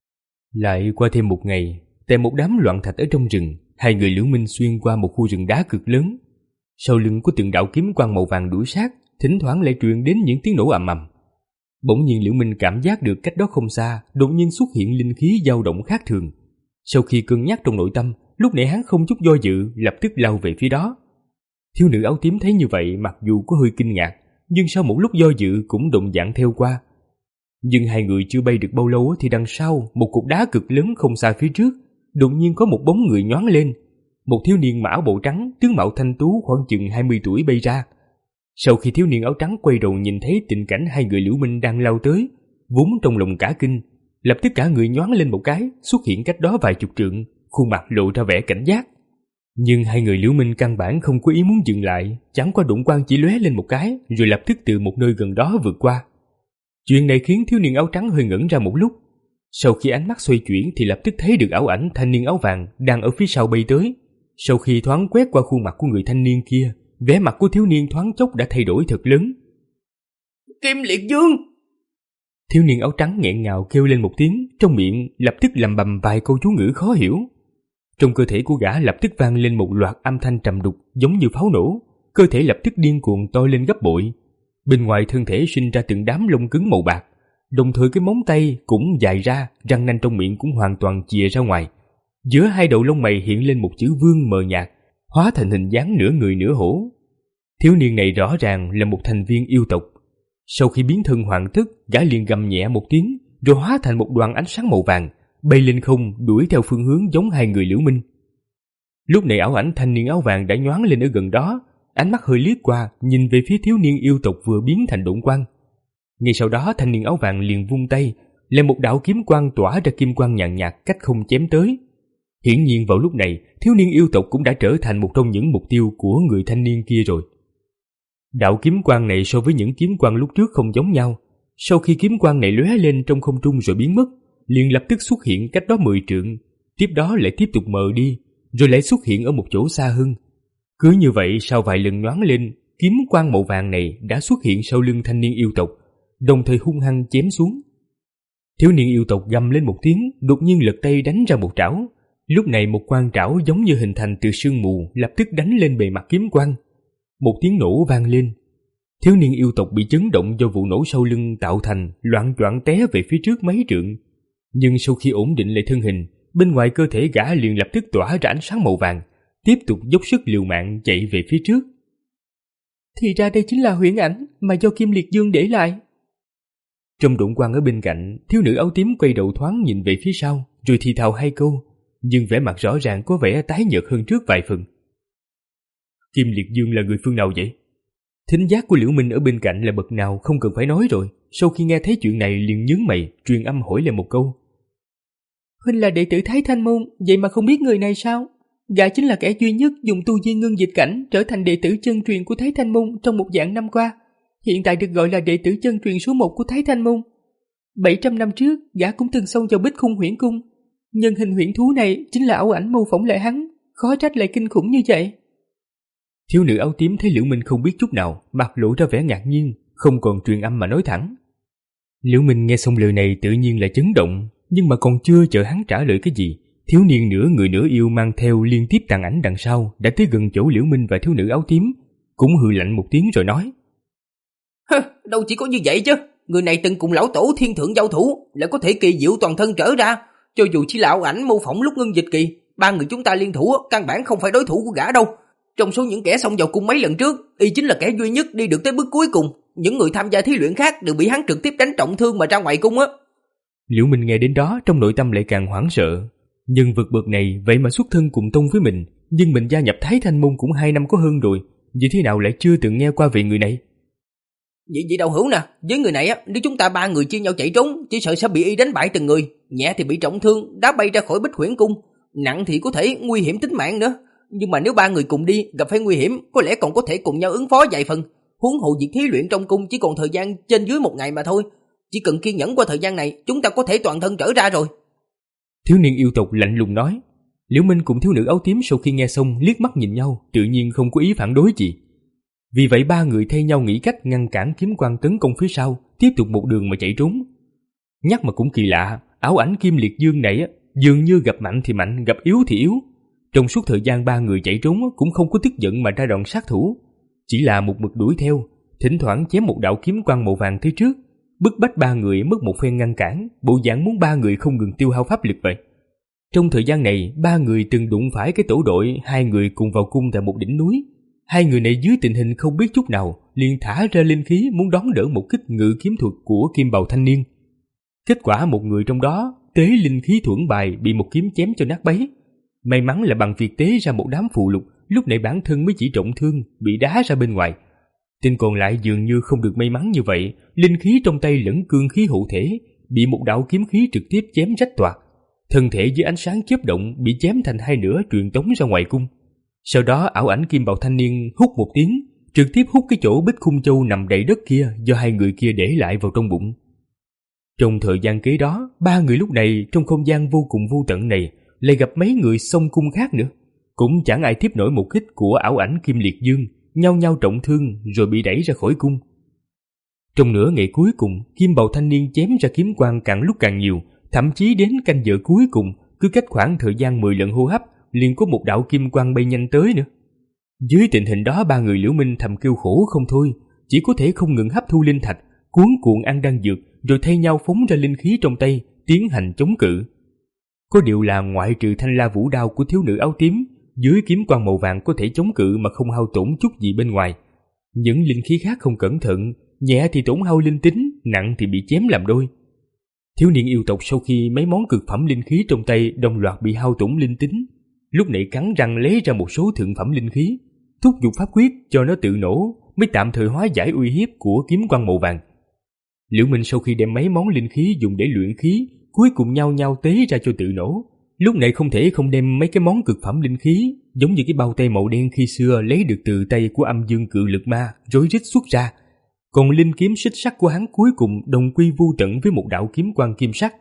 Lại qua thêm một ngày, tại một đám loạn thạch ở trong rừng, hai người Liễu Minh xuyên qua một khu rừng đá cực lớn. Sau lưng có từng đạo kiếm quang màu vàng đuổi sát, thỉnh thoảng lại truyền đến những tiếng nổ ầm ầm. Bỗng nhiên Liễu Minh cảm giác được cách đó không xa đột nhiên xuất hiện linh khí dao động khác thường. Sau khi cân nhắc trong nội tâm, lúc nãy hắn không chút do dự lập tức lao về phía đó. Thiếu nữ áo tím thấy như vậy mặc dù có hơi kinh ngạc, nhưng sau một lúc do dự cũng động dạng theo qua. Nhưng hai người chưa bay được bao lâu thì đằng sau một cục đá cực lớn không xa phía trước, đột nhiên có một bóng người nhoáng lên. Một thiếu niên mã bộ trắng, tướng mạo thanh tú khoảng chừng hai mươi tuổi bay ra. Sau khi thiếu niên áo trắng quay đầu nhìn thấy tình cảnh hai người Liễu Minh đang lao tới, vốn trong lòng cả kinh, lập tức cả người nhoáng lên một cái, xuất hiện cách đó vài chục trượng, khuôn mặt lộ ra vẻ cảnh giác. Nhưng hai người Liễu Minh căn bản không có ý muốn dừng lại, chẳng qua đụng quang chỉ lóe lên một cái, rồi lập tức từ một nơi gần đó vượt qua. Chuyện này khiến thiếu niên áo trắng hơi ngẩn ra một lúc. Sau khi ánh mắt xoay chuyển thì lập tức thấy được ảo ảnh thanh niên áo vàng đang ở phía sau bay tới. Sau khi thoáng quét qua khuôn mặt của người thanh niên kia, vẻ mặt của thiếu niên thoáng chốc đã thay đổi thật lớn. Kim Liệt Dương! Thiếu niên áo trắng nghẹn ngào kêu lên một tiếng, trong miệng lập tức lầm bầm vài câu chú ngữ khó hiểu. Trong cơ thể của gã lập tức vang lên một loạt âm thanh trầm đục giống như pháo nổ, cơ thể lập tức điên cuồng to lên gấp bội. Bên ngoài thân thể sinh ra từng đám lông cứng màu bạc, đồng thời cái móng tay cũng dài ra, răng nanh trong miệng cũng hoàn toàn chìa ra ngoài. Giữa hai đầu lông mày hiện lên một chữ vương mờ nhạt, hóa thành hình dáng nửa người nửa hổ. Thiếu niên này rõ ràng là một thành viên yêu tộc. Sau khi biến thân hoàn tất, gã liền gầm nhẹ một tiếng, rồi hóa thành một đoàn ánh sáng màu vàng, bay lên không đuổi theo phương hướng giống hai người Liễu Minh. Lúc này ảo ảnh thanh niên áo vàng đã nhoáng lên ở gần đó, ánh mắt hơi liếc qua, nhìn về phía thiếu niên yêu tộc vừa biến thành độn quang. Ngay sau đó thanh niên áo vàng liền vung tay, lên một đạo kiếm quang tỏa ra kim quang nhàn nhạt cách không chém tới. Hiển nhiên vào lúc này, thiếu niên yêu tộc cũng đã trở thành một trong những mục tiêu của người thanh niên kia rồi. Đạo kiếm quang này so với những kiếm quang lúc trước không giống nhau. Sau khi kiếm quang này lóe lên trong không trung rồi biến mất, liền lập tức xuất hiện cách đó mười trượng, tiếp đó lại tiếp tục mờ đi, rồi lại xuất hiện ở một chỗ xa hơn. Cứ như vậy sau vài lần nhoáng lên, kiếm quang màu vàng này đã xuất hiện sau lưng thanh niên yêu tộc, đồng thời hung hăng chém xuống. Thiếu niên yêu tộc gầm lên một tiếng, đột nhiên lật tay đánh ra một trảo. Lúc này một quang trảo giống như hình thành từ sương mù lập tức đánh lên bề mặt kiếm quang. Một tiếng nổ vang lên. Thiếu niên yêu tộc bị chấn động do vụ nổ sau lưng tạo thành, loạng choạng té về phía trước mấy trượng. Nhưng sau khi ổn định lại thân hình, bên ngoài cơ thể gã liền lập tức tỏa ra ánh sáng màu vàng, tiếp tục dốc sức liều mạng chạy về phía trước. Thì ra đây chính là huyễn ảnh mà do Kim Liệt Dương để lại. Trong độn quang ở bên cạnh, thiếu nữ áo tím quay đầu thoáng nhìn về phía sau, rồi thì thào hai câu, nhưng vẻ mặt rõ ràng có vẻ tái nhợt hơn trước vài phần. Kim Liệt Dương là người phương nào vậy? Thính giác của Liễu Minh ở bên cạnh là bậc nào không cần phải nói rồi. Sau khi nghe thấy chuyện này liền nhướng mày, truyền âm hỏi lại một câu. Huynh là đệ tử Thái Thanh Môn, vậy mà không biết người này sao? Gã chính là kẻ duy nhất dùng tu di ngưng dịch cảnh trở thành đệ tử chân truyền của Thái Thanh Môn trong một dạng năm qua. Hiện tại được gọi là đệ tử chân truyền số một của Thái Thanh Môn. bảy trăm năm trước, gã cũng từng xông vào Bích Khung Huyễn Cung. Nhân hình huyễn thú này chính là ảo ảnh mô phỏng lại hắn, khó trách lại kinh khủng như vậy. Thiếu nữ áo tím thấy Liễu Minh không biết chút nào, mặt lộ ra vẻ ngạc nhiên, không còn truyền âm mà nói thẳng. Liễu Minh nghe xong lời này tự nhiên là chấn động, nhưng mà còn chưa chờ hắn trả lời cái gì, thiếu niên nửa người nửa yêu mang theo liên tiếp tàn ảnh đằng sau đã tới gần chỗ Liễu Minh và thiếu nữ áo tím, cũng hừ lạnh một tiếng rồi nói: Hơ, đâu chỉ có như vậy chứ, người này từng cùng lão tổ thiên thượng giao thủ, lại có thể kỳ diệu toàn thân trở ra, cho dù chỉ là ảo ảnh mô phỏng lúc ngưng dịch kỳ, ba người chúng ta liên thủ căn bản không phải đối thủ của gã đâu. Trong số những kẻ xông vào cung mấy lần trước, y chính là kẻ duy nhất đi được tới bước cuối cùng, những người tham gia thí luyện khác đều bị hắn trực tiếp đánh trọng thương mà ra ngoài cung á. Liễu Minh nghe đến đó trong nội tâm lại càng hoảng sợ. Nhân vật bậc này vậy mà xuất thân cùng tông với mình, nhưng mình gia nhập Thái Thanh Môn cũng hai năm có hơn rồi, vì thế nào lại chưa từng nghe qua về người này? Vậy vậy Đạo Hữu nè, với người này á, nếu chúng ta ba người chia nhau chạy trốn, chỉ sợ sẽ bị y đánh bại từng người, nhẹ thì bị trọng thương, đá bay ra khỏi Bích Huyễn Cung, nặng thì có thể nguy hiểm tính mạng nữa. Nhưng mà nếu ba người cùng đi, gặp phải nguy hiểm, có lẽ còn có thể cùng nhau ứng phó vài phần. Huống hồ việc thí luyện trong cung chỉ còn thời gian trên dưới một ngày mà thôi, chỉ cần kiên nhẫn qua thời gian này, chúng ta có thể toàn thân trở ra rồi. Thiếu niên yêu tộc lạnh lùng nói. Liễu Minh cùng thiếu nữ áo tím sau khi nghe xong liếc mắt nhìn nhau, tự nhiên không có ý phản đối gì. Vì vậy ba người thay nhau nghĩ cách ngăn cản kiếm quang tấn công phía sau, tiếp tục một đường mà chạy trốn. Nhắc mà cũng kỳ lạ, áo ảnh Kim Liệt Dương này á, dường như gặp mạnh thì mạnh, gặp yếu thì yếu. Trong suốt thời gian ba người chạy trốn cũng không có tức giận mà ra đòn sát thủ, chỉ là một mực đuổi theo, thỉnh thoảng chém một đạo kiếm quang màu vàng tới trước, bức bách ba người mất một phen ngăn cản, bộ dạng muốn ba người không ngừng tiêu hao pháp lực vậy. Trong thời gian này, ba người từng đụng phải cái tổ đội hai người cùng vào cung tại một đỉnh núi. Hai người này dưới tình hình không biết chút nào, liền thả ra linh khí muốn đón đỡ một kích ngự kiếm thuật của Kim Bào thanh niên. Kết quả một người trong đó tế linh khí thuẫn bài bị một kiếm chém cho nát bấy. May mắn là bằng việc tế ra một đám phụ lục, lúc này bản thân mới chỉ trọng thương, bị đá ra bên ngoài. Tên còn lại dường như không được may mắn như vậy, linh khí trong tay lẫn cương khí hộ thể, bị một đạo kiếm khí trực tiếp chém rách toạc. Thân thể dưới ánh sáng chớp động bị chém thành hai nửa truyền tống ra ngoài cung. Sau đó ảo ảnh Kim Bào thanh niên hút một tiếng, trực tiếp hút cái chỗ Bích Khung Châu nằm đầy đất kia do hai người kia để lại vào trong bụng. Trong thời gian kế đó, ba người lúc này trong không gian vô cùng vô tận này lại gặp mấy người xông cung khác nữa, cũng chẳng ai tiếp nổi một kích của ảo ảnh Kim Liệt Dương, nhau nhau trọng thương rồi bị đẩy ra khỏi cung. Trong nửa ngày cuối cùng, Kim Bào thanh niên chém ra kiếm quang càng lúc càng nhiều, thậm chí đến canh giờ cuối cùng, cứ cách khoảng thời gian mười lần hô hấp, liền có một đạo kim quang bay nhanh tới nữa. Dưới tình hình đó ba người Liễu Minh thầm kêu khổ không thôi, chỉ có thể không ngừng hấp thu linh thạch, cuốn cuộn ăn đan dược, rồi thay nhau phóng ra linh khí trong tay, tiến hành chống cự. Có điều là ngoại trừ thanh la vũ đao của thiếu nữ áo tím, dưới kiếm quang màu vàng có thể chống cự mà không hao tổn chút gì bên ngoài. Những linh khí khác không cẩn thận, nhẹ thì tổn hao linh tính, nặng thì bị chém làm đôi. Thiếu niên yêu tộc sau khi mấy món cực phẩm linh khí trong tay đồng loạt bị hao tổn linh tính, lúc này cắn răng lấy ra một số thượng phẩm linh khí, thúc giục pháp quyết cho nó tự nổ, mới tạm thời hóa giải uy hiếp của kiếm quang màu vàng. Liễu Minh sau khi đem mấy món linh khí dùng để luyện khí, cuối cùng nhau nhau tế ra cho tự nổ. Lúc này không thể không đem mấy cái món cực phẩm linh khí, giống như cái bao tay màu đen khi xưa lấy được từ tay của âm dương cự lực ma, rối rít xuất ra. Còn linh kiếm xích sắt của hắn cuối cùng đồng quy vô tận với một đạo kiếm quang kim sắc.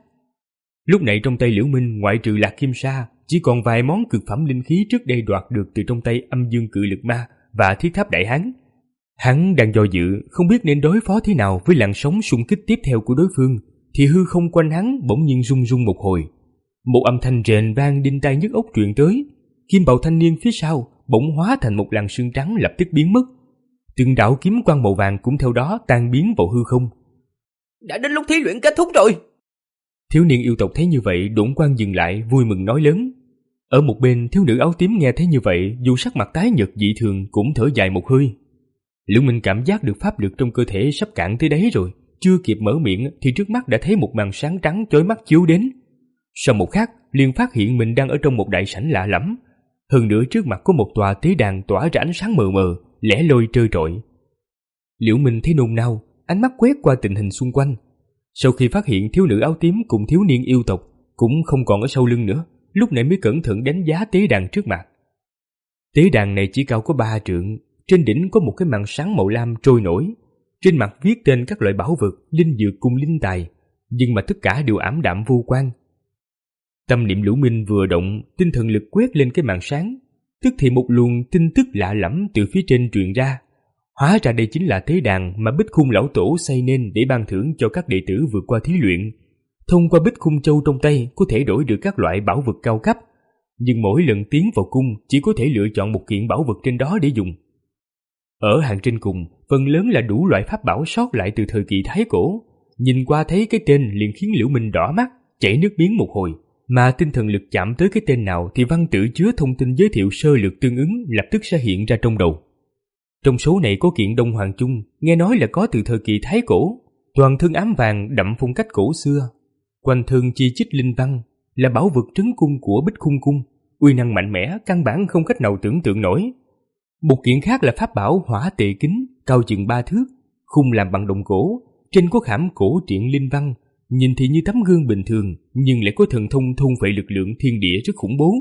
Lúc này trong tay Liễu Minh ngoại trừ Lạc Kim Sa, chỉ còn vài món cực phẩm linh khí trước đây đoạt được từ trong tay âm dương cự lực ma và thiết tháp đại hán. Hắn đang do dự, không biết nên đối phó thế nào với làn sóng xung kích tiếp theo của đối phương, thì hư không quanh hắn bỗng nhiên rung rung một hồi. Một âm thanh rền vang đinh tai nhức óc truyền tới, Kim Bào thanh niên phía sau bỗng hóa thành một làn sương trắng lập tức biến mất. Từng đạo kiếm quang màu vàng cũng theo đó tan biến vào hư không. Đã đến lúc thí luyện kết thúc rồi. Thiếu niên yêu tộc thấy như vậy, độn quang dừng lại, vui mừng nói lớn. Ở một bên, thiếu nữ áo tím nghe thấy như vậy, dù sắc mặt tái nhợt dị thường cũng thở dài một hơi. Liễu Minh cảm giác được pháp lực trong cơ thể sắp cạn tới đáy rồi, chưa kịp mở miệng thì trước mắt đã thấy một màn sáng trắng chói mắt chiếu đến. Sau một khắc, liền phát hiện mình đang ở trong một đại sảnh lạ lẫm. Hơn nữa trước mặt có một tòa tế đàn tỏa ra ánh sáng mờ mờ, lẻ loi trơ trọi. Liễu Minh thấy nôn nao, ánh mắt quét qua tình hình xung quanh. Sau khi phát hiện thiếu nữ áo tím cùng thiếu niên yêu tộc cũng không còn ở sau lưng nữa, lúc này mới cẩn thận đánh giá tế đàn trước mặt. Tế đàn này chỉ cao có ba trượng, trên đỉnh có một cái màn sáng màu lam trôi nổi, trên mặt viết tên các loại bảo vật, linh dược cùng linh tài, nhưng mà tất cả đều ảm đạm vô quang. Tâm niệm Liễu Minh vừa động, tinh thần lực quét lên cái màn sáng, tức thì một luồng tin tức lạ lẫm từ phía trên truyền ra. Hóa ra đây chính là tế đàn mà Bích Khung lão tổ xây nên để ban thưởng cho các đệ tử vượt qua thí luyện. Thông qua Bích Khung Châu trong tay có thể đổi được các loại bảo vật cao cấp, nhưng mỗi lần tiến vào cung chỉ có thể lựa chọn một kiện bảo vật trên đó để dùng. Ở hàng trên cùng, phần lớn là đủ loại pháp bảo sót lại từ thời kỳ Thái Cổ. Nhìn qua thấy cái tên liền khiến Liễu Minh đỏ mắt, chảy nước miếng một hồi. Mà tinh thần lực chạm tới cái tên nào thì văn tự chứa thông tin giới thiệu sơ lược tương ứng lập tức sẽ hiện ra trong đầu. Trong số này có kiện Đông Hoàng Trung, nghe nói là có từ thời kỳ Thái Cổ, toàn thân ám vàng đậm phong cách cổ xưa, quanh thân chi chít linh văn, là bảo vật trấn cung của Bích Khung Cung, uy năng mạnh mẽ căn bản không cách nào tưởng tượng nổi. Một kiện khác là pháp bảo Hỏa Tệ Kính, cao chừng ba thước, khung làm bằng đồng cổ, trên có khảm cổ truyện linh văn, nhìn thì như tấm gương bình thường nhưng lại có thần thông thôn phệ lực lượng thiên địa rất khủng bố.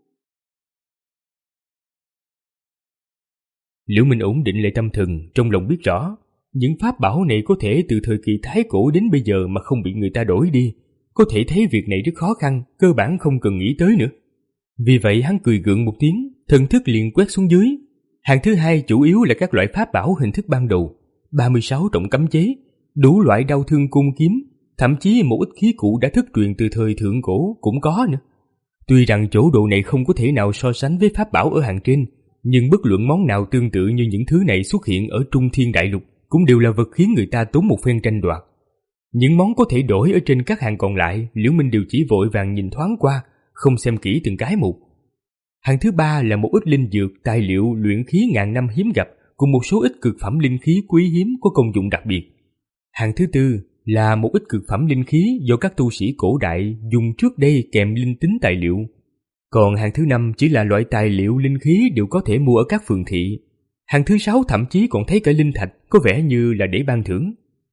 Liễu Minh ổn định lại tâm thần, trong lòng biết rõ những pháp bảo này có thể từ thời kỳ Thái Cổ đến bây giờ mà không bị người ta đổi đi, có thể thấy việc này rất khó khăn, cơ bản không cần nghĩ tới nữa. Vì vậy hắn cười gượng một tiếng, thần thức liền quét xuống dưới. Hàng thứ hai chủ yếu là các loại pháp bảo hình thức ban đầu, ba mươi sáu trọng cấm chế, đủ loại đao thương cung kiếm, thậm chí một ít khí cụ đã thất truyền từ thời thượng cổ cũng có nữa. Tuy rằng chỗ độ này không có thể nào so sánh với pháp bảo ở hàng trên, nhưng bất luận món nào tương tự như những thứ này xuất hiện ở Trung Thiên Đại Lục cũng đều là vật khiến người ta tốn một phen tranh đoạt. Những món có thể đổi ở trên các hàng còn lại, Liễu Minh đều chỉ vội vàng nhìn thoáng qua, không xem kỹ từng cái một. Hàng thứ ba là một ít linh dược, tài liệu luyện khí ngàn năm hiếm gặp, cùng một số ít cực phẩm linh khí quý hiếm có công dụng đặc biệt. Hàng thứ tư là một ít cực phẩm linh khí do các tu sĩ cổ đại dùng trước đây kèm linh tính tài liệu. Còn hàng thứ năm chỉ là loại tài liệu linh khí đều có thể mua ở các phường thị. Hàng thứ sáu thậm chí còn thấy cả linh thạch, có vẻ như là để ban thưởng.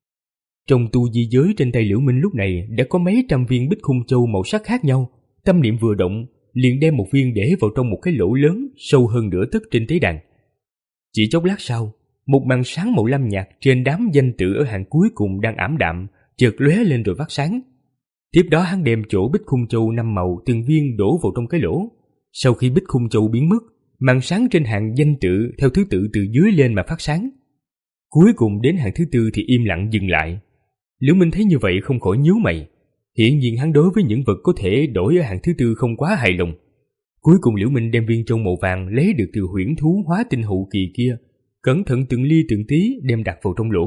Trong tu di giới trên tay Liễu Minh lúc này đã có mấy trăm viên bích khung châu màu sắc khác nhau. Tâm niệm vừa động, liền đem một viên để vào trong một cái lỗ lớn sâu hơn nửa tấc trên tế đàn. Chỉ chốc lát sau, một màn sáng màu lam nhạt trên đám danh tự ở hàng cuối cùng đang ảm đạm chợt lóe lên rồi phát sáng. Tiếp đó hắn đem chỗ bích khung châu năm màu từng viên đổ vào trong cái lỗ. Sau khi bích khung châu biến mất, màn sáng trên hàng danh tự theo thứ tự từ dưới lên mà phát sáng. Cuối cùng đến hàng thứ tư thì im lặng dừng lại. Liễu Minh thấy như vậy không khỏi nhíu mày. Hiển nhiên hắn đối với những vật có thể đổi ở hàng thứ tư không quá hài lòng. Cuối cùng Liễu Minh đem viên châu màu vàng lấy được từ huyễn thú hóa tinh hậu kỳ kia, cẩn thận từng ly từng tí đem đặt vào trong lỗ.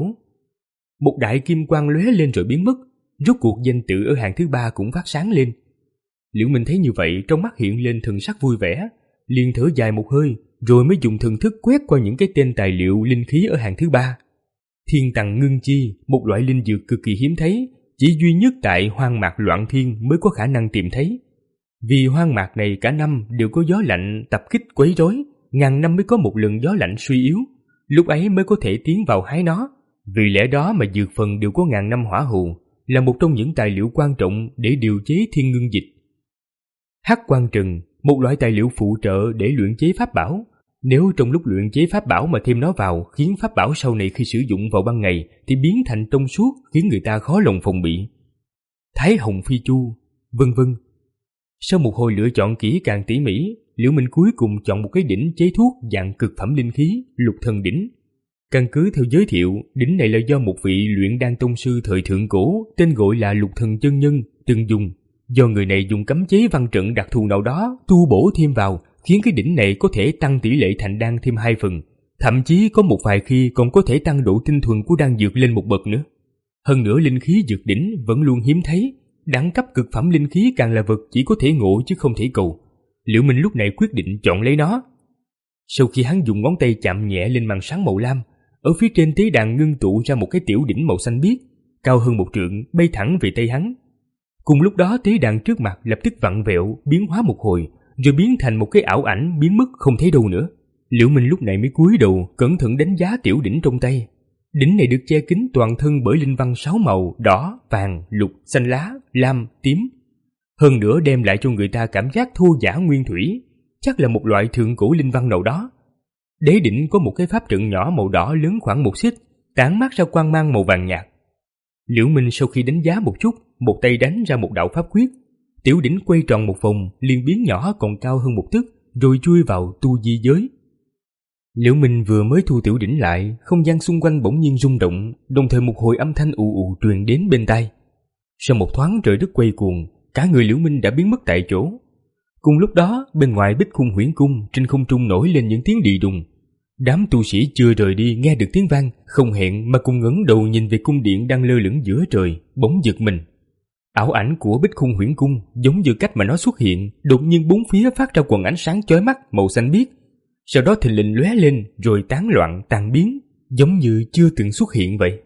Một đại kim quang lóe lên rồi biến mất, rốt cuộc danh tự ở hàng thứ ba cũng phát sáng lên. Liễu Minh thấy như vậy, trong mắt hiện lên thần sắc vui vẻ, liền thở dài một hơi, rồi mới dùng thần thức quét qua những cái tên tài liệu linh khí ở hàng thứ ba. Thiên Tằng Ngưng Chi, một loại linh dược cực kỳ hiếm thấy, chỉ duy nhất tại hoang mạc Loạn Thiên mới có khả năng tìm thấy. Vì hoang mạc này cả năm đều có gió lạnh tập kích quấy rối, ngàn năm mới có một lần gió lạnh suy yếu, lúc ấy mới có thể tiến vào hái nó. Vì lẽ đó mà dược phần đều có ngàn năm hỏa hù, là một trong những tài liệu quan trọng để điều chế thiên ngưng dịch. Hắc Quang Trần, một loại tài liệu phụ trợ để luyện chế pháp bảo. Nếu trong lúc luyện chế pháp bảo mà thêm nó vào, khiến pháp bảo sau này khi sử dụng vào ban ngày thì biến thành trong suốt, khiến người ta khó lòng phòng bị. Thái Hồng Phi Chu, vân vân. Sau một hồi lựa chọn kỹ càng tỉ mỉ, Liễu Minh cuối cùng chọn một cái đỉnh chế thuốc dạng cực phẩm linh khí, Lục Thần đỉnh. Căn cứ theo giới thiệu, đỉnh này là do một vị luyện đan tông sư thời thượng cổ tên gọi là Lục Thần chân nhân từng dùng. Do người này dùng cấm chế văn trận đặc thù nào đó tu bổ thêm vào, khiến cái đỉnh này có thể tăng tỷ lệ thành đan thêm hai phần, thậm chí có một vài khi còn có thể tăng độ tinh thuần của đan dược lên một bậc nữa. Hơn nữa linh khí dược đỉnh vẫn luôn hiếm thấy, đẳng cấp cực phẩm linh khí càng là vật chỉ có thể ngộ chứ không thể cầu. Liễu Minh lúc này quyết định chọn lấy nó. Sau khi hắn dùng ngón tay chạm nhẹ lên màn sáng màu lam, ở phía trên tế đàn ngưng tụ ra một cái tiểu đỉnh màu xanh biếc, cao hơn một trượng, bay thẳng về tay hắn. Cùng lúc đó tế đàn trước mặt lập tức vặn vẹo, biến hóa một hồi, rồi biến thành một cái ảo ảnh biến mất không thấy đâu nữa. Liễu Minh lúc này mới cúi đầu cẩn thận đánh giá tiểu đỉnh trong tay. Đỉnh này được che kín toàn thân bởi linh văn sáu màu đỏ, vàng, lục, xanh lá, lam, tím. Hơn nữa đem lại cho người ta cảm giác thô giả nguyên thủy, chắc là một loại thượng cổ linh văn nào đó. Đế đỉnh có một cái pháp trận nhỏ màu đỏ lớn khoảng một xích, tản mát ra quang mang màu vàng nhạt. Liễu Minh sau khi đánh giá một chút, một tay đánh ra một đạo pháp quyết. Tiểu đỉnh quay tròn một vòng, liền biến nhỏ còn cao hơn một tấc, rồi chui vào tu di giới. Liễu Minh vừa mới thu tiểu đỉnh lại, không gian xung quanh bỗng nhiên rung động, đồng thời một hồi âm thanh ù ù truyền đến bên tai. Sau một thoáng trời đất quay cuồng, cả người Liễu Minh đã biến mất tại chỗ. Cùng lúc đó, bên ngoài Bích Khung Huyễn Cung, trên không trung nổi lên những tiếng đi đùng. Đám tu sĩ chưa rời đi nghe được tiếng vang, không hẹn mà cùng ngẩng đầu nhìn về cung điện đang lơ lửng giữa trời, bỗng giật mình. Ảo ảnh của Bích Khung Huyễn Cung giống như cách mà nó xuất hiện, đột nhiên bốn phía phát ra quầng ánh sáng chói mắt màu xanh biếc, sau đó thình lình lóe lên rồi tán loạn tan biến, giống như chưa từng xuất hiện vậy.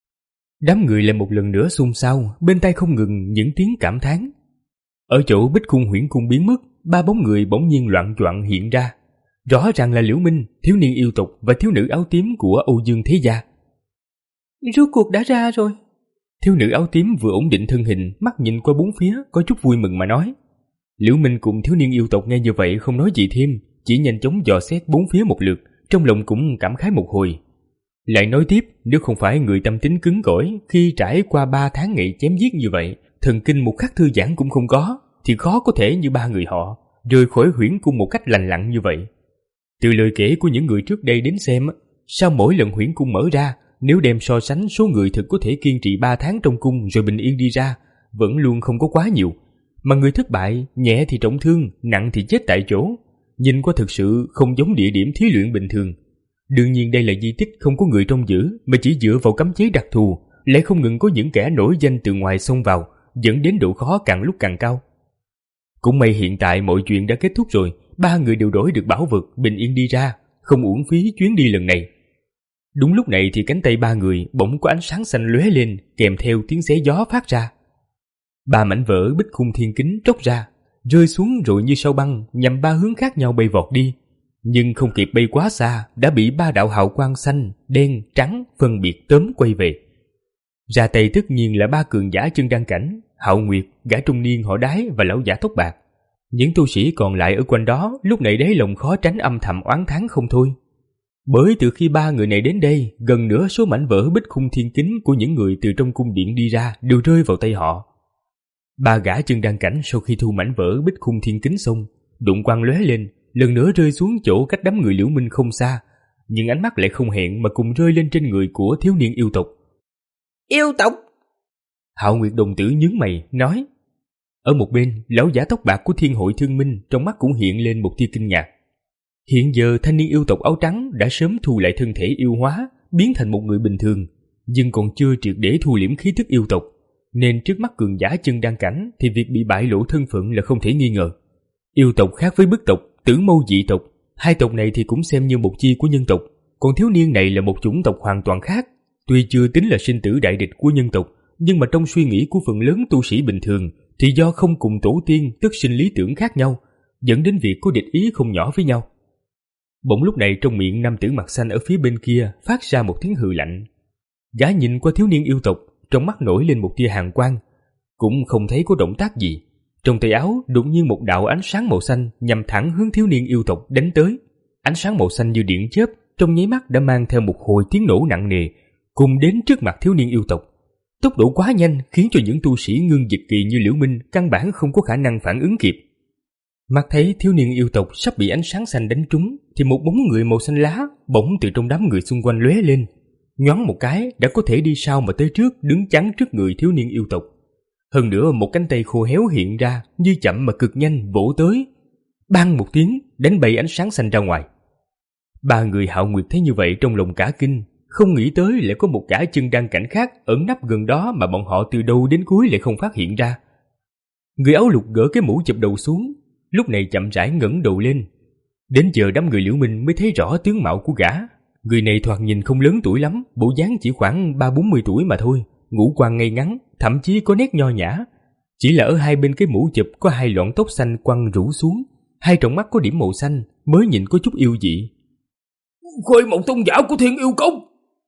Đám người lại một lần nữa xôn xao, bên tai không ngừng những tiếng cảm thán. Ở chỗ Bích Khung Huyễn Cung biến mất, ba bóng người bỗng nhiên loạn choạng hiện ra. Rõ ràng là Liễu Minh, thiếu niên yêu tộc và thiếu nữ áo tím của Âu Dương Thế Gia. Rốt cuộc đã ra rồi. Thiếu nữ áo tím vừa ổn định thân hình, mắt nhìn qua bốn phía, có chút vui mừng mà nói. Liễu Minh cùng thiếu niên yêu tộc nghe như vậy không nói gì thêm, chỉ nhanh chóng dò xét bốn phía một lượt, trong lòng cũng cảm khái một hồi. Lại nói tiếp, nếu không phải người tâm tính cứng cỏi, khi trải qua ba tháng ngày chém giết như vậy, thần kinh một khắc thư giãn cũng không có, thì khó có thể như ba người họ rời khỏi huyễn cung một cách lành lặn như vậy. Từ lời kể của những người trước đây đến xem, sau mỗi lần huyễn cung mở ra, nếu đem so sánh số người thực có thể kiên trì ba tháng trong cung rồi bình yên đi ra, vẫn luôn không có quá nhiều. Mà người thất bại, nhẹ thì trọng thương, nặng thì chết tại chỗ. Nhìn qua thực sự không giống địa điểm thí luyện bình thường. Đương nhiên đây là di tích không có người trông giữ, mà chỉ dựa vào cấm chế đặc thù, lại không ngừng có những kẻ nổi danh từ ngoài xông vào, dẫn đến độ khó càng lúc càng cao. Cũng may hiện tại mọi chuyện đã kết thúc rồi, ba người đều đổi được bảo vật, bình yên đi ra, không uổng phí chuyến đi lần này. Đúng lúc này thì cánh tay ba người bỗng có ánh sáng xanh lóe lên, kèm theo tiếng xé gió phát ra. Ba mảnh vỡ bích khung thiên kính tróc ra, rơi xuống rồi như sao băng nhằm ba hướng khác nhau bay vọt đi. Nhưng không kịp bay quá xa, đã bị ba đạo hào quang xanh, đen, trắng phân biệt tóm quay về. Ra tay tất nhiên là ba cường giả chân đăng cảnh, Hạo Nguyệt, gã trung niên họ Đái và lão giả tóc bạc. Những tu sĩ còn lại ở quanh đó lúc này đáy lòng khó tránh âm thầm oán thán không thôi. Bởi từ khi ba người này đến đây, gần nửa số mảnh vỡ bích khung thiên kính của những người từ trong cung điện đi ra đều rơi vào tay họ. Ba gã chân đăng cảnh sau khi thu mảnh vỡ bích khung thiên kính xong, đụng quang lóe lên, lần nữa rơi xuống chỗ cách đám người Liễu Minh không xa, nhưng ánh mắt lại không hẹn mà cùng rơi lên trên người của thiếu niên yêu tộc. Yêu tộc? Hạo Nguyệt đồng tử nhướng mày, nói. Ở một bên, lão giả tóc bạc của Thiên Hội Thương Minh trong mắt cũng hiện lên một tia kinh ngạc. Hiện giờ thanh niên yêu tộc áo trắng đã sớm thu lại thân thể yêu hóa, biến thành một người bình thường, nhưng còn chưa triệt để thu liễm khí thức yêu tộc, nên trước mắt cường giả chân đăng cảnh thì việc bị bại lộ thân phận là không thể nghi ngờ. Yêu tộc khác với bức tộc, Tử Mâu dị tộc, hai tộc này thì cũng xem như một chi của nhân tộc, còn thiếu niên này là một chủng tộc hoàn toàn khác. Tuy chưa tính là sinh tử đại địch của nhân tộc, nhưng mà trong suy nghĩ của phần lớn tu sĩ bình thường thì do không cùng tổ tiên tức sinh lý tưởng khác nhau, dẫn đến việc có địch ý không nhỏ với nhau. Bỗng lúc này trong miệng nam tử mặt xanh ở phía bên kia phát ra một tiếng hừ lạnh. Gã nhìn qua thiếu niên yêu tộc, trong mắt nổi lên một tia hàn quang, cũng không thấy có động tác gì. Trong tay áo đột nhiên một đạo ánh sáng màu xanh nhằm thẳng hướng thiếu niên yêu tộc đánh tới. Ánh sáng màu xanh như điện chớp, trong nháy mắt đã mang theo một hồi tiếng nổ nặng nề, cùng đến trước mặt thiếu niên yêu tộc. Tốc độ quá nhanh khiến cho những tu sĩ ngưng dịch kỳ như Liễu Minh căn bản không có khả năng phản ứng kịp. Mắt thấy thiếu niên yêu tộc sắp bị ánh sáng xanh đánh trúng, thì một bóng người màu xanh lá bỗng từ trong đám người xung quanh lóe lên, nhoáng một cái đã có thể đi sau mà tới trước, đứng chắn trước người thiếu niên yêu tộc. Hơn nữa một cánh tay khô héo hiện ra, như chậm mà cực nhanh vỗ tới, bang một tiếng đánh bay ánh sáng xanh ra ngoài. Ba người Hạo Nguyệt thấy như vậy trong lòng cả kinh, không nghĩ tới lại có một gã chân đăng cảnh khác ẩn nấp gần đó mà bọn họ từ đầu đến cuối lại không phát hiện ra. Người áo lục gỡ cái mũ chụp đầu xuống, lúc này chậm rãi ngẩng đầu lên. Đến giờ đám người Liễu Minh mới thấy rõ tướng mạo của gã. Người này thoạt nhìn không lớn tuổi lắm, bộ dáng chỉ khoảng ba bốn mươi tuổi mà thôi, ngũ quan ngay ngắn, thậm chí có nét nho nhã. Chỉ là ở hai bên cái mũ chụp có hai lọn tóc xanh quăng rủ xuống, hai tròng mắt có điểm màu xanh, mới nhìn có chút yêu dị. Khôi một tôn giả của Thiên Yêu Cốc!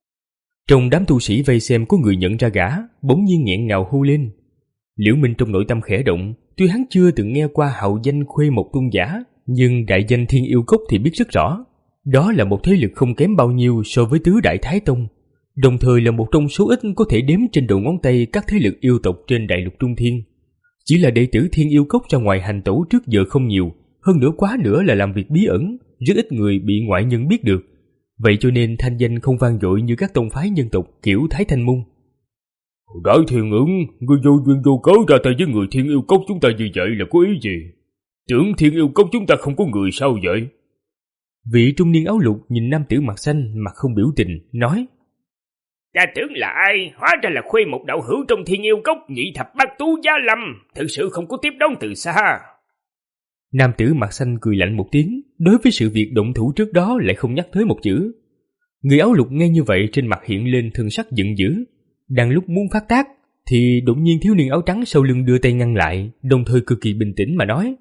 Trong đám tu sĩ vây xem có người nhận ra gã, bỗng nhiên nghẹn ngào hô lên. Liễu Minh trong nội tâm khẽ động, tuy hắn chưa từng nghe qua hào danh Khuê Một Tôn Giả, nhưng đại danh Thiên Yêu Cốc thì biết rất rõ. Đó là một thế lực không kém bao nhiêu so với tứ đại Thái Tông, đồng thời là một trong số ít có thể đếm trên đầu ngón tay các thế lực yêu tộc trên đại lục Trung Thiên. Chỉ là đệ tử Thiên Yêu Cốc ra ngoài hành tẩu trước giờ không nhiều, hơn nữa quá nữa là làm việc bí ẩn, rất ít người bị ngoại nhân biết được. Vậy cho nên thanh danh không vang dội như các tông phái nhân tộc kiểu Thái Thanh Môn. Đại Thiên Ưng, người vô duyên vô cớ ra tay với người Thiên Yêu Cốc chúng ta như vậy là có ý gì? Tưởng Thiên Yêu Cốc chúng ta không có người sao vậy? Vị trung niên áo lục nhìn nam tử mặt xanh mặt không biểu tình, nói. Ta tưởng là ai, hóa ra là Khuê Một đạo hữu trong Thiên Yêu Cốc, nhị thập bát tú giá lâm, thực sự không có tiếp đón từ xa. Nam tử mặt xanh cười lạnh một tiếng, đối với sự việc động thủ trước đó lại không nhắc tới một chữ. Người áo lục nghe như vậy trên mặt hiện lên thân sắc giận dữ. Đang lúc muốn phát tác thì đột nhiên thiếu niên áo trắng sau lưng đưa tay ngăn lại, đồng thời cực kỳ bình tĩnh mà nói.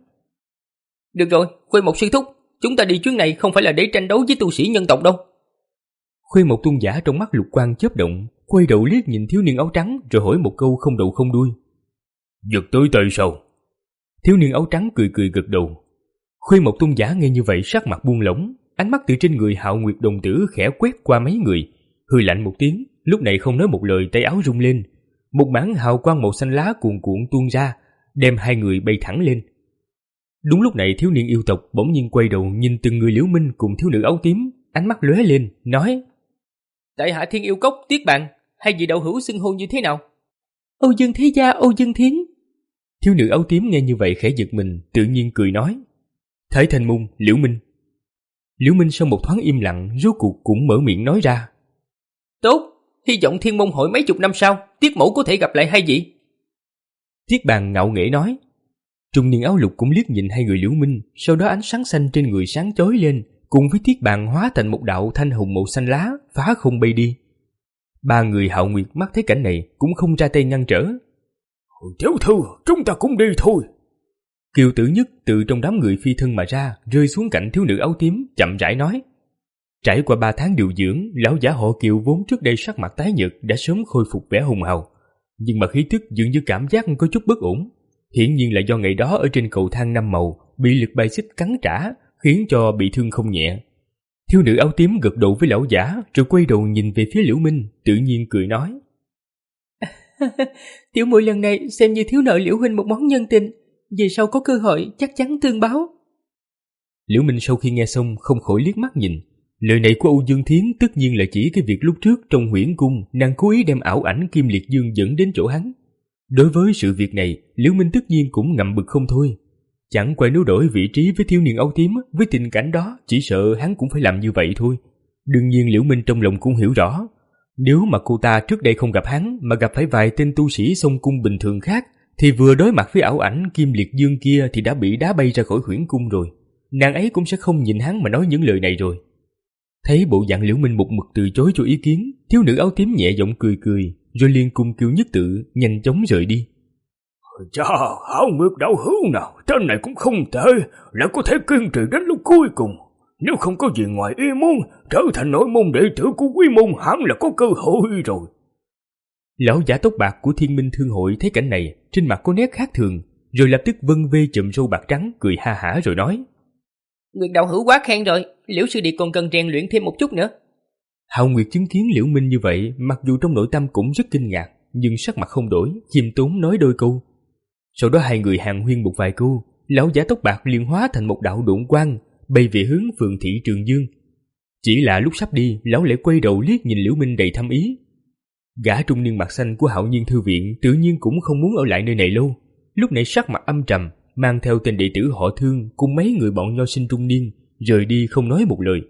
Được rồi, Khuê Một sư thúc, chúng ta đi chuyến này không phải là để tranh đấu với tu sĩ nhân tộc đâu. Khuê Một tôn giả trong mắt lục quang chớp động, quay đầu liếc nhìn thiếu niên áo trắng rồi hỏi một câu không đầu không đuôi. Giật tới tay sao? Thiếu niên áo trắng cười cười gật đầu. Khuê Mộc Tôn giả nghe như vậy sắc mặt buông lỏng, ánh mắt từ trên người Hạo Nguyệt đồng tử khẽ quét qua mấy người, hừ lạnh một tiếng, lúc này không nói một lời, tay áo rung lên, một mảng hào quang màu xanh lá cuồn cuộn tuôn ra, đem hai người bay thẳng lên. Đúng lúc này thiếu niên yêu tộc bỗng nhiên quay đầu nhìn từng người Liễu Minh cùng thiếu nữ áo tím, ánh mắt lóe lên, nói: Tại hạ Thiên Yêu Cốc Tiết Bàn, hai vị đạo hữu xưng hô như thế nào? Âu Dương Thế Gia, Âu Dương Thiến. Thiếu nữ áo tím nghe như vậy khẽ giật mình, tự nhiên cười nói: Thái Thanh Môn, Liễu Minh. Liễu Minh sau một thoáng im lặng, rốt cuộc cũng mở miệng nói ra: Tốt, hy vọng Thiên Môn hội mấy chục năm sau, Tiết mẫu có thể gặp lại hai vị. Tiết Bàn ngạo nghễ nói. Trung niên áo lục cũng liếc nhìn hai người Liễu Minh, sau đó ánh sáng xanh trên người sáng chói lên, cùng với Tiết Bàn hóa thành một đạo thanh hồng màu xanh lá, phá không bay đi. Ba người Hạo Nguyệt mắt thấy cảnh này cũng không ra tay ngăn trở. Tiểu thư, chúng ta cũng đi thôi. Kiều Tử Nhất từ trong đám người phi thân mà ra, rơi xuống cạnh thiếu nữ áo tím, chậm rãi nói. Trải qua ba tháng điều dưỡng, lão giả họ Kiều vốn trước đây sắc mặt tái nhợt đã sớm khôi phục vẻ hùng hào, nhưng mà khí tức dường như cảm giác có chút bất ổn. Hiển nhiên là do ngày đó ở trên cầu thang năm màu bị lực bài xích cắn trả, khiến cho bị thương không nhẹ. Thiếu nữ áo tím gật đầu với lão giả, rồi quay đầu nhìn về phía Liễu Minh, tự nhiên cười nói. Tiểu muội lần này xem như thiếu nợ Liễu huynh một món nhân tình, về sau có cơ hội chắc chắn tương báo. Liễu Minh sau khi nghe xong không khỏi liếc mắt nhìn. Lời này của Âu Dương Thiến tất nhiên là chỉ cái việc lúc trước trong huyễn cung nàng cố ý đem ảo ảnh Kim Liệt Dương dẫn đến chỗ hắn. Đối với sự việc này, Liễu Minh tất nhiên cũng ngậm bực không thôi. Chẳng qua nếu đổi vị trí với thiếu niên áo tím, với tình cảnh đó chỉ sợ hắn cũng phải làm như vậy thôi. Đương nhiên Liễu Minh trong lòng cũng hiểu rõ, nếu mà cô ta trước đây không gặp hắn mà gặp phải vài tên tu sĩ sông cung bình thường khác, thì vừa đối mặt với ảo ảnh Kim Liệt Dương kia thì đã bị đá bay ra khỏi huyễn cung rồi. Nàng ấy cũng sẽ không nhìn hắn mà nói những lời này rồi. Thấy bộ dạng Liễu Minh một mực từ chối cho ý kiến, thiếu nữ áo tím nhẹ giọng cười cười, rồi liền cùng Kiều Nhất Tự nhanh chóng rời đi. Chà, Hạo Nguyệt đạo hữu nào, tên này cũng không tệ, lại có thể kiên trì đến lúc cuối cùng. Nếu không có gì ngoài ý muốn, trở thành nội môn đệ tử của quý môn hẳn là có cơ hội rồi. Lão giả tóc bạc của Thiên Minh Thương Hội thấy cảnh này, trên mặt có nét khác thường, rồi lập tức vân vê chùm râu bạc trắng, cười ha hả rồi nói. Nguyệt đạo hữu quá khen rồi, Liễu sư đệ còn cần rèn luyện thêm một chút nữa. Hạo Nguyệt chứng kiến Liễu Minh như vậy, mặc dù trong nội tâm cũng rất kinh ngạc, nhưng sắc mặt không đổi, khiêm tốn nói đôi câu. Sau đó hai người hàn huyên một vài câu, lão giả tóc bạc liền hóa thành một đạo độn quang, bay về hướng phường thị Trường Dương. Chỉ là lúc sắp đi, lão lại quay đầu liếc nhìn Liễu Minh đầy thâm ý. Gã trung niên mặt xanh của Hạo Nhiên thư viện tự nhiên cũng không muốn ở lại nơi này lâu, lúc này sắc mặt âm trầm, mang theo tên đệ tử họ Thương cùng mấy người bọn nho sinh trung niên, rời đi không nói một lời.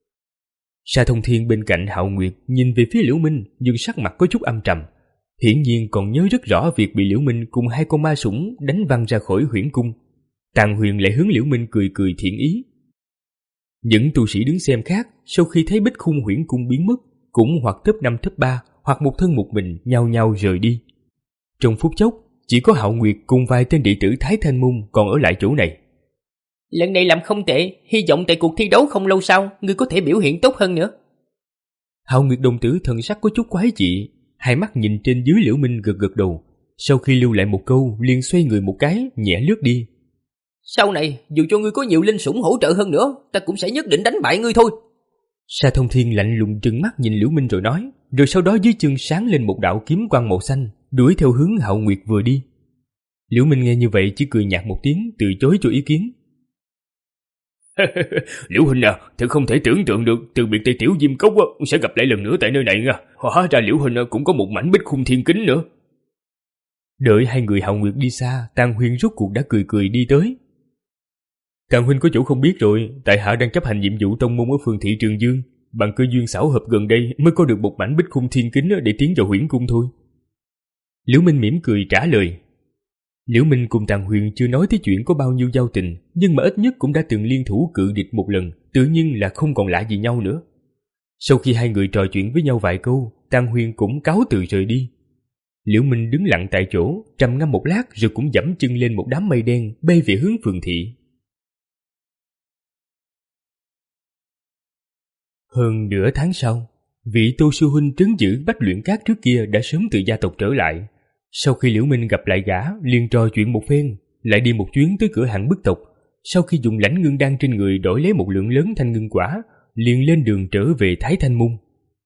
Sa Thông Thiên bên cạnh Hạo Nguyệt nhìn về phía Liễu Minh, nhưng sắc mặt có chút âm trầm. Hiển nhiên còn nhớ rất rõ việc bị Liễu Minh cùng hai con ma sủng đánh văng ra khỏi huyễn cung. Tàn Huyền lại hướng Liễu Minh cười cười thiện ý. Những tu sĩ đứng xem khác sau khi thấy bích khung huyễn cung biến mất, cũng hoặc top năm top ba, hoặc một thân một mình nhao nhao rời đi. Trong phút chốc, chỉ có Hạo Nguyệt cùng vài tên đệ tử Thái Thanh Môn còn ở lại chỗ này. Lần này làm không tệ, hy vọng tại cuộc thi đấu không lâu sau, ngươi có thể biểu hiện tốt hơn nữa. Hạo Nguyệt đồng tử thần sắc có chút quái dị, hai mắt nhìn trên dưới Liễu Minh gật gật đầu, sau khi lưu lại một câu liền xoay người một cái, nhẹ lướt đi. Sau này, dù cho ngươi có nhiều linh sủng hỗ trợ hơn nữa, ta cũng sẽ nhất định đánh bại ngươi thôi. Sa Thông Thiên lạnh lùng trừng mắt nhìn Liễu Minh rồi nói, rồi sau đó dưới chân sáng lên một đạo kiếm quang màu xanh, đuổi theo hướng Hạo Nguyệt vừa đi. Liễu Minh nghe như vậy chỉ cười nhạt một tiếng, từ chối cho ý kiến. Liễu huynh à, thật không thể tưởng tượng được từ biệt tại Tiểu Diêm Cốc sẽ gặp lại lần nữa tại nơi này nha. Hóa ra Liễu huynh cũng có một mảnh bích khung thiên kính nữa. Đợi hai người Hạo Nguyệt đi xa, Tàng Huyền rốt cuộc đã cười cười đi tới. Tàng huynh có chỗ không biết rồi, tại hạ đang chấp hành nhiệm vụ tông môn ở phường thị Trường Dương, bằng cơ duyên xảo hợp gần đây mới có được một mảnh bích khung thiên kính để tiến vào huyễn cung thôi. Liễu Minh mỉm cười trả lời. Liễu Minh cùng Tàng Huyền chưa nói tới chuyện có bao nhiêu giao tình, nhưng mà ít nhất cũng đã từng liên thủ cự địch một lần, tự nhiên là không còn lạ gì nhau nữa. Sau khi hai người trò chuyện với nhau vài câu, Tàng Huyền cũng cáo từ rời đi. Liễu Minh đứng lặng tại chỗ, trầm ngâm một lát rồi cũng dẫm chân lên một đám mây đen bay về hướng phường thị. Hơn nửa tháng sau, Vị Tô sư huynh trấn giữ Bách Luyện Các trước kia đã sớm từ gia tộc trở lại. Sau khi Liễu Minh gặp lại gã, liền trò chuyện một phen, lại đi một chuyến tới cửa hàng bức tộc. Sau khi dùng lãnh ngưng đan trên người đổi lấy một lượng lớn thanh ngưng quả, liền lên đường trở về Thái Thanh Môn.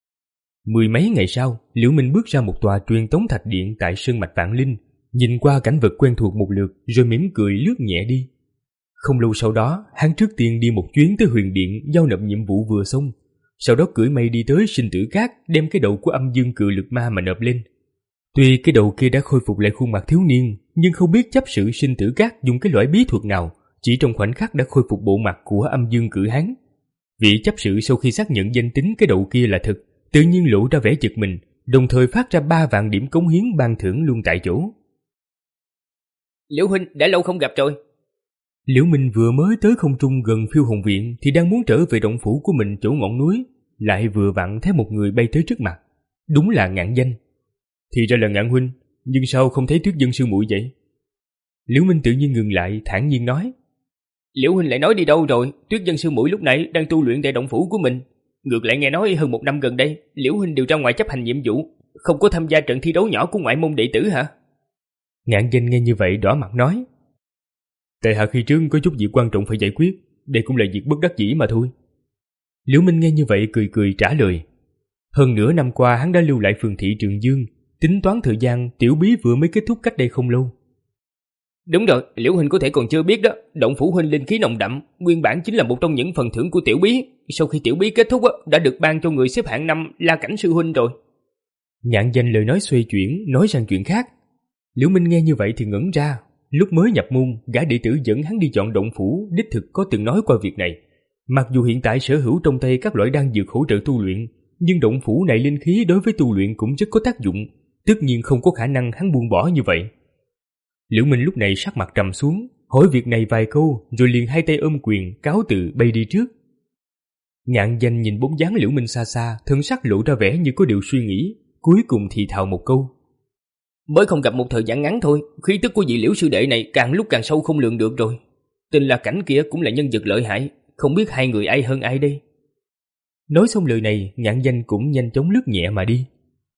Mười mấy ngày sau, Liễu Minh bước ra một tòa truyền tống thạch điện tại Sơn Mạch Vạn Linh, nhìn qua cảnh vật quen thuộc một lượt rồi mỉm cười lướt nhẹ đi. Không lâu sau đó, hắn trước tiên đi một chuyến tới Huyền Điện giao nộp nhiệm vụ vừa xong, sau đó cưỡi mây đi tới Sinh Tử Các đem cái đầu của âm dương cự lực ma mà nộp lên. Tuy cái đầu kia đã khôi phục lại khuôn mặt thiếu niên, nhưng không biết chấp sự Sinh Tử Các dùng cái loại bí thuật nào, chỉ trong khoảnh khắc đã khôi phục bộ mặt của âm dương cự hán. Vị chấp sự sau khi xác nhận danh tính cái đầu kia là thật, tự nhiên lộ ra vẻ giật mình, đồng thời phát ra ba vạn điểm cống hiến ban thưởng luôn tại chỗ. Liễu huynh, đã lâu không gặp rồi. Liễu Minh vừa mới tới không trung gần Phiêu Hồn Viện thì đang muốn trở về động phủ của mình chỗ ngọn núi, lại vừa vặn thấy một người bay tới trước mặt. Đúng là Ngạn Danh. Thì ra là Ngạn huynh, nhưng sao không thấy Tuyết Dân sư muội vậy? Liễu Minh tự nhiên ngừng lại, thản nhiên nói. Liễu huynh lại nói đi đâu rồi? Tuyết Dân sư muội lúc nãy đang tu luyện tại động phủ của mình. Ngược lại nghe nói hơn một năm gần đây, Liễu huynh đều ra ngoài chấp hành nhiệm vụ, không có tham gia trận thi đấu nhỏ của ngoại môn đệ tử hả? Ngạn Danh nghe như vậy đỏ mặt nói. Tại hạ khi trước có chút việc quan trọng phải giải quyết, đây cũng là việc bất đắc dĩ mà thôi. Liễu Minh nghe như vậy cười cười trả lời. Hơn nửa năm qua hắn đã lưu lại phường thị Trường Dương, tính toán thời gian tiểu bí vừa mới kết thúc cách đây không lâu. Đúng rồi, Liễu huynh có thể còn chưa biết đó, động phủ huynh linh khí nồng đậm, nguyên bản chính là một trong những phần thưởng của tiểu bí. Sau khi tiểu bí kết thúc đã được ban cho người xếp hạng năm La Cảnh sư huynh rồi. Ngạn Danh lời nói xoay chuyển, nói sang chuyện khác. Liễu Minh nghe như vậy thì ngẩn ra. Lúc mới nhập môn, gã đệ tử dẫn hắn đi chọn động phủ đích thực có từng nói qua việc này. Mặc dù hiện tại sở hữu trong tay các loại đan dược hỗ trợ tu luyện, nhưng động phủ này linh khí đối với tu luyện cũng rất có tác dụng, tất nhiên không có khả năng hắn buông bỏ như vậy. Liễu Minh lúc này sắc mặt trầm xuống, hỏi việc này vài câu rồi liền hai tay ôm quyền cáo từ bay đi trước. Ngạn Danh nhìn bóng dáng Liễu Minh xa xa, thân sắc lộ ra vẻ như có điều suy nghĩ, cuối cùng thì thào một câu. Mới không gặp một thời gian ngắn thôi, khí tức của vị Liễu sư đệ này càng lúc càng sâu không lường được rồi. Tên La Cảnh kia cũng là nhân vật lợi hại, không biết hai người ai hơn ai đây. Nói xong lời này, Ngạn Danh cũng nhanh chóng lướt nhẹ mà đi.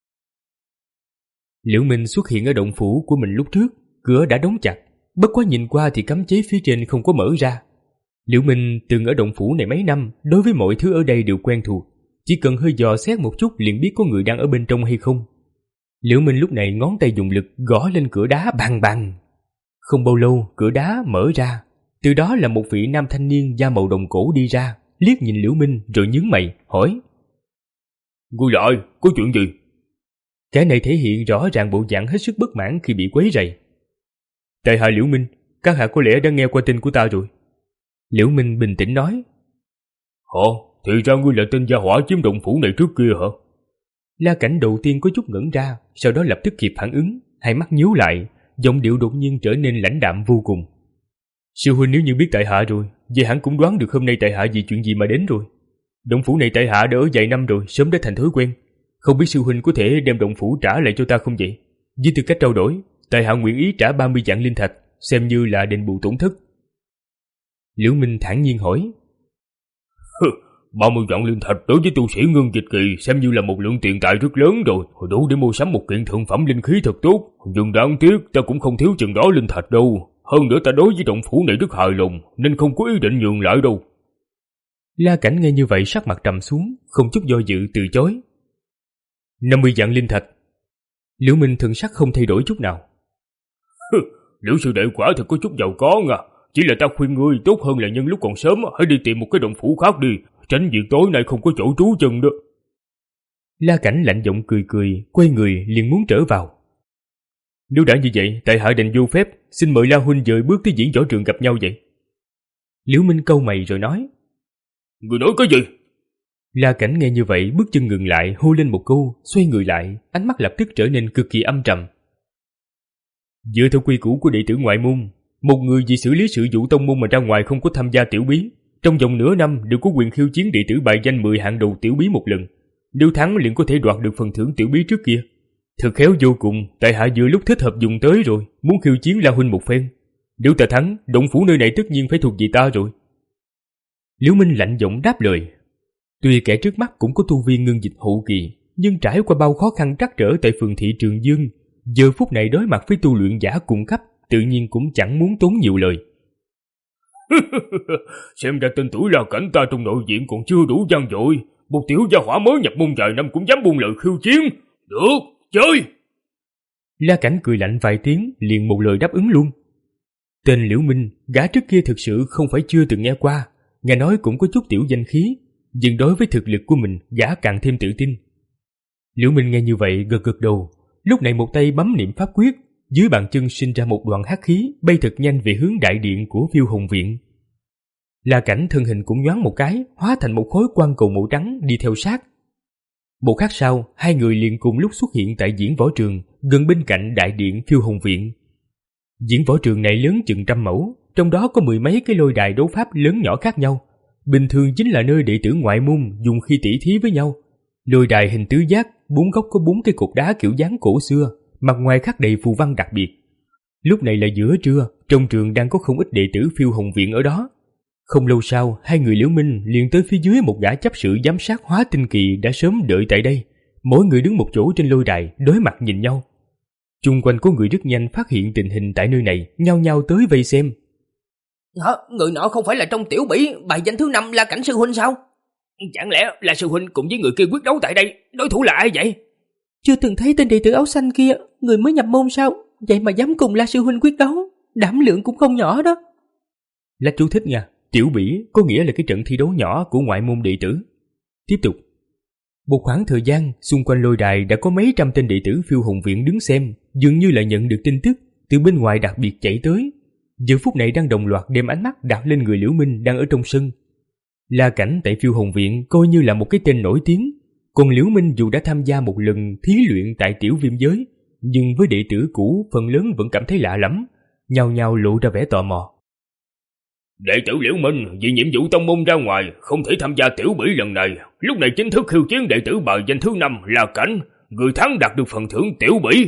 Liễu Minh xuất hiện ở động phủ của mình lúc trước, cửa đã đóng chặt, bất quá nhìn qua thì cấm chế phía trên không có mở ra. Liễu Minh từng ở động phủ này mấy năm, đối với mọi thứ ở đây đều quen thuộc, chỉ cần hơi dò xét một chút liền biết có người đang ở bên trong hay không. Liễu Minh lúc này ngón tay dùng lực gõ lên cửa đá bang bang. Không bao lâu cửa đá mở ra, từ đó là một vị nam thanh niên da màu đồng cổ đi ra, liếc nhìn Liễu Minh rồi nhướng mày hỏi. Ngươi lại, có chuyện gì? Cái này thể hiện rõ ràng bộ dạng hết sức bất mãn khi bị quấy rầy. Tại hạ Liễu Minh, các hạ có lẽ đã nghe qua tin của ta rồi. Liễu Minh bình tĩnh nói. Hả? Thì ra ngươi là tên gia hỏa chiếm động phủ này trước kia hả? La Cảnh đầu tiên có chút ngẩn ra, sau đó lập tức kịp phản ứng, hai mắt nhíu lại, giọng điệu đột nhiên trở nên lãnh đạm vô cùng. Sư huynh nếu như biết tại hạ rồi, vậy hẳn cũng đoán được hôm nay tại hạ vì chuyện gì mà đến rồi. Động phủ này tại hạ đã ở vài năm rồi, sớm đã thành thói quen. Không biết sư huynh có thể đem động phủ trả lại cho ta không vậy? Với tư cách trao đổi, tại hạ nguyện ý trả ba mươi vạn linh thạch, xem như là đền bù tổn thất. Liễu Minh thản nhiên hỏi. ba mươi vạn linh thạch đối với tu sĩ Ngưng Dịch Kỳ xem như là một lượng tiền tài rất lớn rồi, đủ để mua sắm một kiện thượng phẩm linh khí thật tốt. Nhưng đáng tiếc ta cũng không thiếu chừng đó linh thạch đâu. Hơn nữa ta đối với động phủ này rất hài lòng, nên không có ý định nhường lại đâu. La Cảnh nghe như vậy sắc mặt trầm xuống, không chút do dự từ chối. năm mươi vạn linh thạch. Liễu Minh thần sắc không thay đổi chút nào. Liễu sư đệ quả thật có chút giàu có nha. Chỉ là ta khuyên ngươi tốt hơn là nhân lúc còn sớm hãy đi tìm một cái động phủ khác đi, tránh việc tối nay không có chỗ trú chân đó. La Cảnh lạnh giọng cười cười, quay người liền muốn trở vào. Nếu đã như vậy, tại hạ đành vô phép, xin mời La huynh dời bước tới diễn võ trường gặp nhau vậy. Liễu Minh cau mày rồi nói. Người nói cái gì? La Cảnh nghe như vậy bước chân ngừng lại, hô lên một câu, xoay người lại, ánh mắt lập tức trở nên cực kỳ âm trầm. Dựa theo quy củ của đệ tử ngoại môn, một người vì xử lý sự vụ tông môn mà ra ngoài không có tham gia tiểu bí, trong vòng nửa năm đều có quyền khiêu chiến đệ tử bài danh mười hạng đầu tiểu bí một lần. Nếu thắng liền có thể đoạt được phần thưởng tiểu bí trước kia. Thật khéo vô cùng, tại hạ vừa lúc thích hợp dùng tới rồi, muốn khiêu chiến La huynh một phen. Nếu ta thắng, động phủ nơi này tất nhiên phải thuộc về ta rồi. Liễu Minh lạnh giọng đáp lời. Tuy kẻ trước mắt cũng có tu vi ngưng dịch hậu kỳ, nhưng trải qua bao khó khăn trắc trở tại phường thị Trường Dương, giờ phút này đối mặt với tu luyện giả cùng cấp, tự nhiên cũng chẳng muốn tốn nhiều lời. Xem ra tên tuổi La Cảnh ta trong nội viện còn chưa đủ vang dội, một tiểu gia hỏa mới nhập môn vài năm cũng dám buông lời khiêu chiến. Được, chơi! La Cảnh cười lạnh vài tiếng, liền một lời đáp ứng luôn. Tên Liễu Minh, gã trước kia thực sự không phải chưa từng nghe qua, nghe nói cũng có chút tiểu danh khí, nhưng đối với thực lực của mình, gã càng thêm tự tin. Liễu Minh nghe như vậy gật gật đầu, lúc này một tay bấm niệm pháp quyết, dưới bàn chân sinh ra một đoàn hắc khí bay thật nhanh về hướng đại điện của Phiêu Hồng Viện. La Cảnh thân hình cũng nhoáng một cái, hóa thành một khối quang cầu màu trắng đi theo sát. Một khắc sau, hai người liền cùng lúc xuất hiện tại diễn võ trường, gần bên cạnh đại điện Phiêu Hồng Viện. Diễn võ trường này lớn chừng trăm mẫu, trong đó có mười mấy cái lôi đài đấu pháp lớn nhỏ khác nhau. Bình thường chính là nơi đệ tử ngoại môn dùng khi tỉ thí với nhau. Lôi đài hình tứ giác, bốn góc có bốn cái cột đá kiểu dáng cổ xưa, mặt ngoài khắc đầy phù văn đặc biệt. Lúc này là giữa trưa, trong trường đang có không ít đệ tử Phiêu Hồng Viện ở đó. Không lâu sau, hai người Liễu Minh liền tới phía dưới một gã chấp sự giám sát hóa tinh kỳ đã sớm đợi tại đây. Mỗi người đứng một chỗ trên lôi đài, đối mặt nhìn nhau. Chung quanh có người rất nhanh phát hiện tình hình tại nơi này, nhao nhao tới vây xem. Hả? Người nọ không phải là trong tiểu bỉ bài danh thứ năm La Cảnh sư huynh sao? Chẳng lẽ là sư huynh cùng với người kia quyết đấu tại đây? Đối thủ là ai vậy? Chưa từng thấy tên đệ tử áo xanh kia, người mới nhập môn sao? Vậy mà dám cùng La sư huynh quyết đấu, đảm lượng cũng không nhỏ đó. Là chú thích nha, tiểu bỉ có nghĩa là cái trận thi đấu nhỏ của ngoại môn đệ tử. Tiếp tục. Một khoảng thời gian, xung quanh lôi đài đã có mấy trăm tên đệ tử Phiêu Hồng Viện đứng xem, dường như là nhận được tin tức từ bên ngoài đặc biệt chạy tới. Giờ phút này đang đồng loạt đem ánh mắt đặt lên người Liễu Minh đang ở trong sân. La Cảnh tại Phiêu Hồng Viện coi như là một cái tên nổi tiếng, còn Liễu Minh dù đã tham gia một lần thí luyện tại tiểu viêm giới, nhưng với đệ tử cũ phần lớn vẫn cảm thấy lạ lắm, nhao nhao lộ ra vẻ tò mò. Đệ tử Liễu Minh vì nhiệm vụ tông môn ra ngoài, không thể tham gia tiểu bỉ lần này. Lúc này chính thức khiêu chiến đệ tử bài danh thứ năm La Cảnh, người thắng đạt được phần thưởng tiểu bỉ.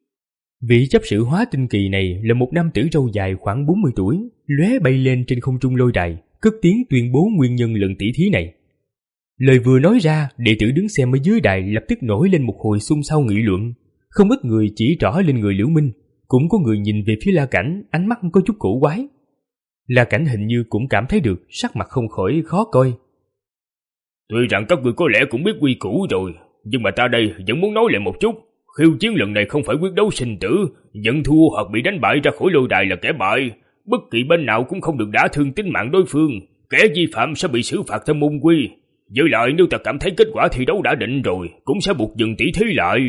Vị chấp sự hóa tinh kỳ này là một nam tử râu dài khoảng bốn mươi tuổi, lóe bay lên trên không trung lôi đài, cất tiếng tuyên bố nguyên nhân lần tỷ thí này. Lời vừa nói ra, đệ tử đứng xem ở dưới đài lập tức nổi lên một hồi xôn xao nghị luận. Không ít người chỉ trỏ lên người Liễu Minh, cũng có người nhìn về phía La Cảnh, ánh mắt có chút cổ quái. La Cảnh hình như cũng cảm thấy được, sắc mặt không khỏi khó coi. Tuy rằng các người có lẽ cũng biết quy củ rồi, nhưng mà ta đây vẫn muốn nói lại một chút. Khiêu chiến lần này không phải quyết đấu sinh tử, nhận thua hoặc bị đánh bại ra khỏi lôi đài là kẻ bại. Bất kỳ bên nào cũng không được đả thương tính mạng đối phương, kẻ vi phạm sẽ bị xử phạt theo môn quy. Với lại nếu ta cảm thấy kết quả thi đấu đã định rồi, cũng sẽ buộc dừng tỷ thí lại.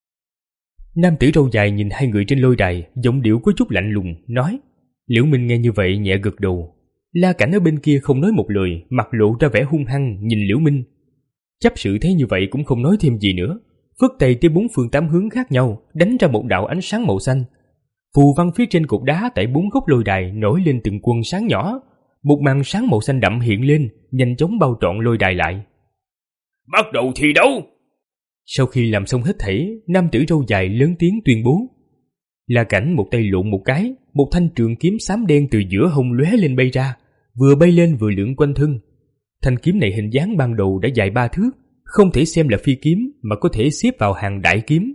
Nam tử râu dài nhìn hai người trên lôi đài, giọng điệu có chút lạnh lùng, nói. Liễu Minh nghe như vậy nhẹ gật đầu. La Cảnh ở bên kia không nói một lời, mặt lộ ra vẻ hung hăng nhìn Liễu Minh. Chấp sự thấy như vậy cũng không nói thêm gì nữa, phất tay tới bốn phương tám hướng khác nhau, đánh ra một đạo ánh sáng màu xanh. Phù văn phía trên cột đá tại bốn góc lôi đài nổi lên từng quân sáng nhỏ, một màn sáng màu xanh đậm hiện lên, nhanh chóng bao trọn lôi đài lại. Bắt đầu thi đấu! Sau khi làm xong hết thảy, nam tử râu dài lớn tiếng tuyên bố. La Cảnh một tay lộn một cái, một thanh trường kiếm xám đen từ giữa hông lóe lên bay ra, vừa bay lên vừa lượn quanh thân. Thanh kiếm này hình dáng ban đầu đã dài ba thước, không thể xem là phi kiếm mà có thể xếp vào hàng đại kiếm.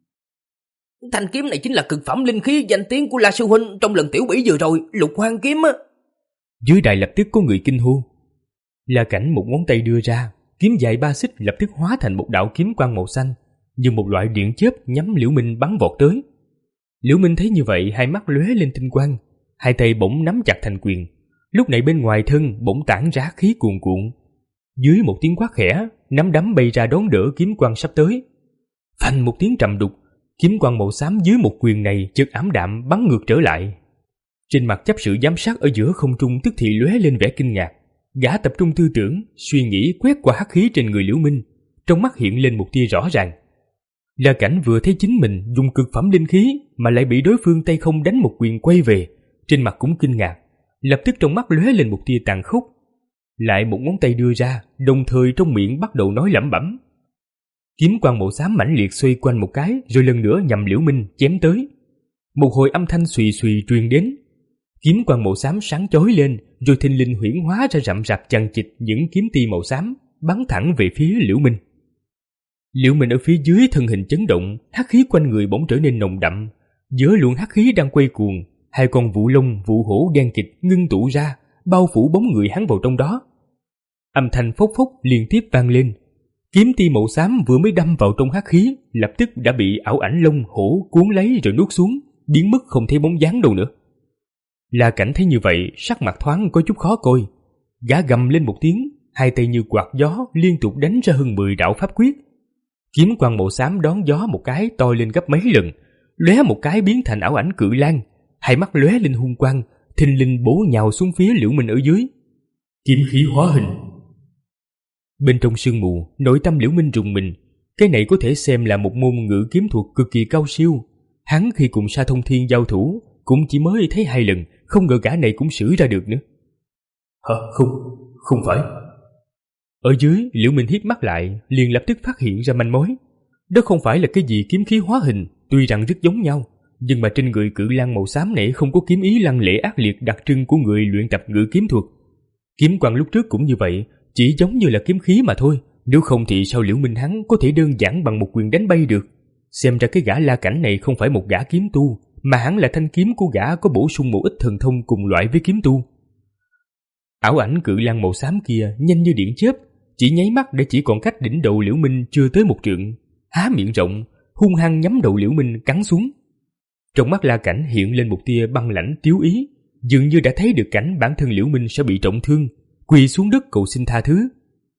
Thanh kiếm này chính là cực phẩm linh khí danh tiếng của La sư huynh trong lần tiểu bỉ vừa rồi, Lục Hoang kiếm á. Dưới đài lập tức có người kinh hô. La Cảnh một ngón tay đưa ra, kiếm dài ba xích lập tức hóa thành một đạo kiếm quang màu xanh, như một loại điện chớp nhắm Liễu Minh bắn vọt tới. Liễu Minh thấy như vậy, hai mắt lóe lên tinh quang, hai tay bỗng nắm chặt thành quyền. Lúc này bên ngoài thân bỗng tản ra khí cuồn cuộn. Dưới một tiếng quát khẽ, nắm đấm bay ra đón đỡ kiếm quang sắp tới. Phanh một tiếng trầm đục, kiếm quang màu xám dưới một quyền này chợt ảm đạm bắn ngược trở lại. Trên mặt chấp sự giám sát ở giữa không trung tức thì lóe lên vẻ kinh ngạc. Gã tập trung tư tưởng, suy nghĩ quét qua hắc khí trên người Liễu Minh, trong mắt hiện lên một tia rõ ràng. La Cảnh vừa thấy chính mình dùng cực phẩm linh khí mà lại bị đối phương tay không đánh một quyền quay về, trên mặt cũng kinh ngạc, lập tức trong mắt lóe lên một tia tàn khốc. Lại một ngón tay đưa ra, đồng thời trong miệng bắt đầu nói lẩm bẩm. Kiếm quang màu xám mãnh liệt xoay quanh một cái, rồi lần nữa nhằm Liễu Minh chém tới. Một hồi âm thanh xùy xùy truyền đến. Kiếm quang màu xám sáng chói lên, rồi thình lình huyễn hóa ra rậm rạp chằng chịt những kiếm ti màu xám, bắn thẳng về phía Liễu Minh. Liễu Minh ở phía dưới thân hình chấn động, hắc khí quanh người bỗng trở nên nồng đậm. Giữa luồng hắc khí đang quay cuồng, hai con vụ lông, vụ hổ đen kịt ngưng tụ ra, bao phủ bóng người hắn vào trong đó. Âm thanh phốc phốc liên tiếp vang lên. Kiếm ti màu xám vừa mới đâm vào trong hắc khí, lập tức đã bị ảo ảnh lông hổ cuốn lấy rồi nuốt xuống, biến mất không thấy bóng dáng đâu nữa. La Cảnh thấy như vậy, sắc mặt thoáng có chút khó coi. Gã gầm lên một tiếng, hai tay như quạt gió liên tục đánh ra hơn mười đạo pháp quyết. Kiếm quang màu xám đón gió một cái to lên gấp mấy lần, lóe một cái biến thành ảo ảnh cự lang, hai mắt lóe lên hung quang, thình lình bổ nhào xuống phía Liễu Minh ở dưới. Kiếm khí hóa hình. Bên trong sương mù, nội tâm Liễu Minh rùng mình. Cái này có thể xem là một môn ngự kiếm thuật cực kỳ cao siêu. Hắn khi cùng Sa Thông Thiên giao thủ cũng chỉ mới thấy hai lần, không ngờ gã này cũng sử ra được nữa. Hả? Không, không phải. Ở dưới, Liễu Minh hít mắt lại, liền lập tức phát hiện ra manh mối. Đó không phải là cái gì kiếm khí hóa hình, tuy rằng rất giống nhau, nhưng mà trên người cự lang màu xám này không có kiếm ý lăng lệ ác liệt đặc trưng của người luyện tập ngự kiếm thuật. Kiếm quang lúc trước cũng như vậy, chỉ giống như là kiếm khí mà thôi, nếu không thì sao Liễu Minh hắn có thể đơn giản bằng một quyền đánh bay được. Xem ra cái gã La Cảnh này không phải một gã kiếm tu, mà hẳn là thanh kiếm của gã có bổ sung một ít thần thông cùng loại với kiếm tu. Ảo ảnh cự lang màu xám kia nhanh như điện chớp, chỉ nháy mắt để chỉ còn cách đỉnh đầu Liễu Minh chưa tới một trượng, há miệng rộng, hung hăng nhắm đầu Liễu Minh cắn xuống. Trong mắt La Cảnh hiện lên một tia băng lãnh tiếu ý, dường như đã thấy được cảnh bản thân Liễu Minh sẽ bị trọng thương, quỳ xuống đất cầu xin tha thứ.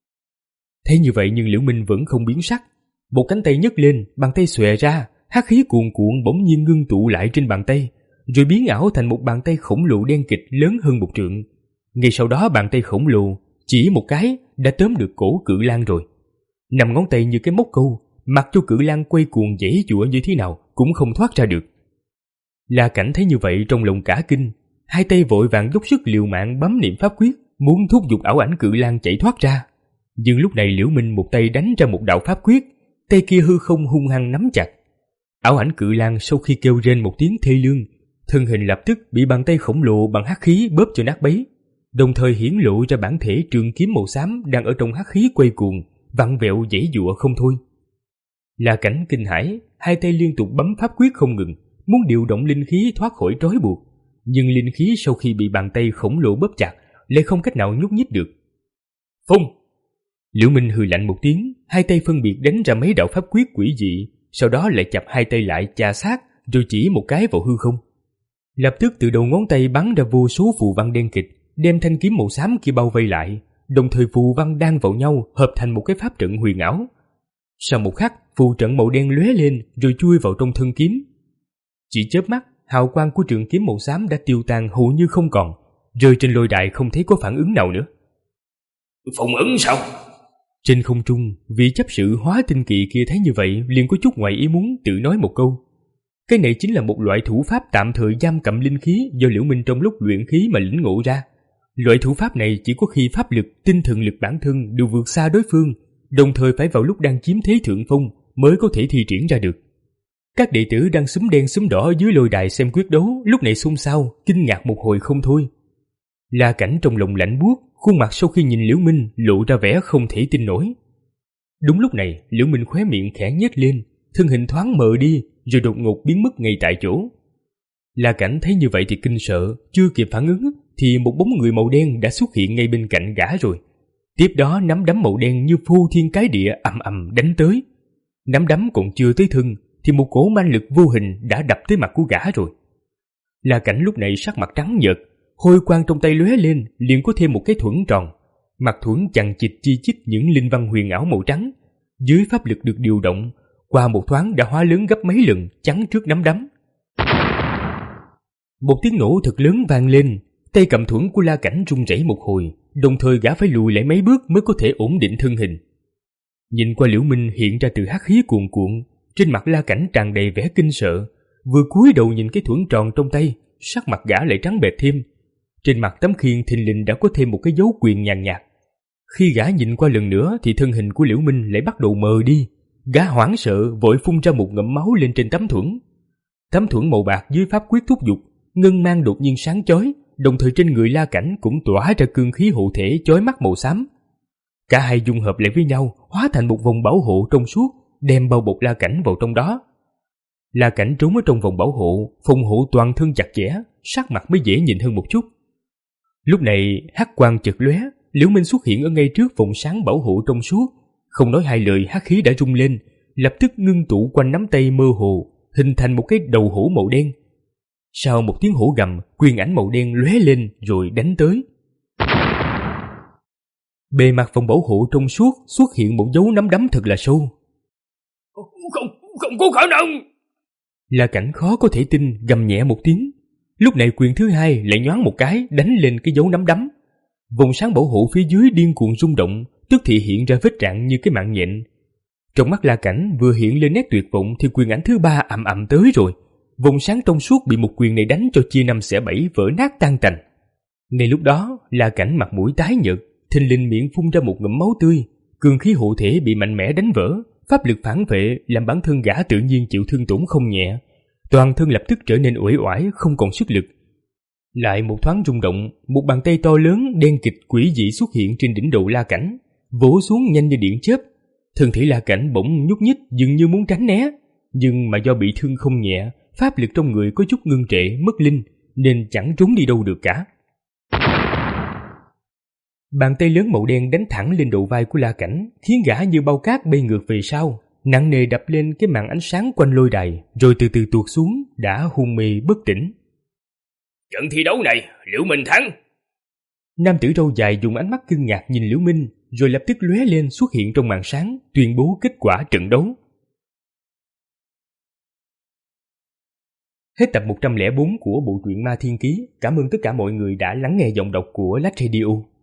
Thế như vậy nhưng Liễu Minh vẫn không biến sắc, một cánh tay nhấc lên, bàn tay xòe ra, hắc khí cuồn cuộn bỗng nhiên ngưng tụ lại trên bàn tay, rồi biến ảo thành một bàn tay khổng lồ đen kịt lớn hơn một trượng. Ngay sau đó bàn tay khổng lồ chỉ một cái đã tóm được cổ cự lang rồi. Năm ngón tay như cái móc câu, mặc cho cự lang quay cuồng giãy giụa như thế nào cũng không thoát ra được. La Cảnh thấy như vậy trong lòng cả kinh, hai tay vội vàng dốc sức liều mạng bấm niệm pháp quyết, muốn thúc giục ảo ảnh cự lang chạy thoát ra. Nhưng lúc này Liễu Minh một tay đánh ra một đạo pháp quyết, tay kia hư không hung hăng nắm chặt. Ảo ảnh cự lang sau khi kêu rên một tiếng thê lương, thân hình lập tức bị bàn tay khổng lồ bằng hắc khí bóp cho nát bấy, đồng thời hiển lộ ra bản thể trường kiếm màu xám đang ở trong hắc khí quay cuồng, vặn vẹo giãy giụa không thôi. La Cảnh kinh hãi, hai tay liên tục bấm pháp quyết không ngừng, muốn điều động linh khí thoát khỏi trói buộc, nhưng linh khí sau khi bị bàn tay khổng lồ bóp chặt lại không cách nào nhúc nhích được. Phung! Liễu Minh hừ lạnh một tiếng, hai tay phân biệt đánh ra mấy đạo pháp quyết quỷ dị, sau đó lại chập hai tay lại chà sát, rồi chỉ một cái vào hư không. Lập tức từ đầu ngón tay bắn ra vô số phù văn đen kịt, đem thanh kiếm màu xám kia bao vây lại, đồng thời phù văn đan vào nhau hợp thành một cái pháp trận huyền ảo. Sau một khắc, phù trận màu đen lóe lên rồi chui vào trong thân kiếm. Chỉ chớp mắt, hào quang của trường kiếm màu xám đã tiêu tan hầu như không còn, rơi trên lôi đài không thấy có phản ứng nào nữa. Phản ứng sao? Trên không trung, vị chấp sự hóa tinh kỳ kia thấy như vậy liền có chút ngoài ý muốn tự nói một câu. Cái này chính là một loại thủ pháp tạm thời giam cầm linh khí do Liễu Minh trong lúc luyện khí mà lĩnh ngộ ra. Loại thủ pháp này chỉ có khi pháp lực, tinh thần lực bản thân đều vượt xa đối phương, đồng thời phải vào lúc đang chiếm thế thượng phong mới có thể thi triển ra được. Các đệ tử đang xúm đen xúm đỏ dưới lôi đài xem quyết đấu lúc này xôn xao, kinh ngạc một hồi không thôi. La Cảnh trong lòng lạnh buốt, khuôn mặt sau khi nhìn Liễu Minh lộ ra vẻ không thể tin nổi. Đúng lúc này, Liễu Minh khóe miệng khẽ nhếch lên, thân hình thoáng mờ đi, rồi đột ngột biến mất ngay tại chỗ. La Cảnh thấy như vậy thì kinh sợ, chưa kịp phản ứng thì một bóng người màu đen đã xuất hiện ngay bên cạnh gã rồi. Tiếp đó nắm đấm màu đen như phô thiên cái địa ầm ầm đánh tới. Nắm đấm còn chưa tới thân thì một cỗ man lực vô hình đã đập tới mặt của gã rồi. La Cảnh lúc này sắc mặt trắng nhợt, hôi quang trong tay lóe lên, liền có thêm một cái thuẫn tròn. Mặt thuẫn chằng chịt chi chít những linh văn huyền ảo màu trắng. Dưới pháp lực được điều động, qua một thoáng đã hóa lớn gấp mấy lần, chắn trước nắm đấm. Một tiếng nổ thật lớn vang lên, tay cầm thuẫn của La Cảnh run rẩy một hồi, đồng thời gã phải lùi lại mấy bước mới có thể ổn định thân hình. Nhìn qua Liễu Minh hiện ra từ hắc khí cuồn cuộn, trên mặt La Cảnh tràn đầy vẻ kinh sợ, vừa cúi đầu nhìn cái thuẫn tròn trong tay, sắc mặt gã lại trắng bệch thêm. Trên mặt tấm khiên thình lình đã có thêm một cái dấu quyền nhàn nhạt. Khi gã nhìn qua lần nữa thì thân hình của Liễu Minh lại bắt đầu mờ đi. Gã hoảng sợ vội phun ra một ngụm máu lên trên tấm thuẫn. Tấm thuẫn màu bạc dưới pháp quyết thúc giục, ngân mang đột nhiên sáng chói, đồng thời trên người La Cảnh cũng tỏa ra cương khí hộ thể chói mắt màu xám. Cả hai dung hợp lại với nhau, hóa thành một vòng bảo hộ trong suốt, đem bao bọc La Cảnh vào trong đó. La Cảnh trốn ở trong vòng bảo hộ, phòng hộ toàn thân chặt chẽ, sắc mặt mới dễ nhìn hơn một chút. Lúc này hắc quang chợt lóe, Liễu Minh xuất hiện ở ngay trước vòng sáng bảo hộ trong suốt, không nói hai lời hắc khí đã rung lên, lập tức ngưng tụ quanh nắm tay mơ hồ, hình thành một cái đầu hổ màu đen. Sau một tiếng hổ gầm, quyền ảnh màu đen lóe lên rồi đánh tới. Bề mặt vòng bảo hộ trong suốt xuất hiện một dấu nắm đấm thật là sâu. Không, không có khả năng. La Cảnh khó có thể tin, gầm nhẹ một tiếng. Lúc này quyền thứ hai lại nhoáng một cái đánh lên cái dấu nắm đấm. Vòng sáng bảo hộ phía dưới điên cuồng rung động, tức thì hiện ra vết rạn như cái mạng nhện. Trong mắt La Cảnh vừa hiện lên nét tuyệt vọng thì quyền ảnh thứ ba ầm ầm tới rồi. Vòng sáng trong suốt bị một quyền này đánh cho chia năm xẻ bảy, vỡ nát tan tành. Ngay lúc đó, La Cảnh mặt mũi tái nhợt, thình lình miệng phun ra một ngụm máu tươi, cường khí hộ thể bị mạnh mẽ đánh vỡ, pháp lực phản vệ làm bản thân gã tự nhiên chịu thương tổn không nhẹ, toàn thân lập tức trở nên uể oải không còn sức lực. Lại một thoáng rung động, một bàn tay to lớn đen kịch quỷ dị xuất hiện trên đỉnh đầu La Cảnh, vỗ xuống nhanh như điện chớp. Thân thể La Cảnh bỗng nhúc nhích dường như muốn tránh né, nhưng mà do bị thương không nhẹ, pháp lực trong người có chút ngưng trệ, mất linh nên chẳng trốn đi đâu được cả. Bàn tay lớn màu đen đánh thẳng lên đầu vai của La Cảnh, khiến gã như bao cát bay ngược về sau, nặng nề đập lên cái màn ánh sáng quanh lôi đài, rồi từ từ tuột xuống, đã hôn mê bất tỉnh. Trận thi đấu này, Liễu Minh thắng. Nam tử râu dài dùng ánh mắt kinh ngạc nhìn Liễu Minh, rồi lập tức lóe lên xuất hiện trong màn sáng, tuyên bố kết quả trận đấu. Hết tập một trăm lẻ bốn của bộ truyện Ma Thiên Ký. Cảm ơn tất cả mọi người đã lắng nghe giọng đọc của Lách Radio.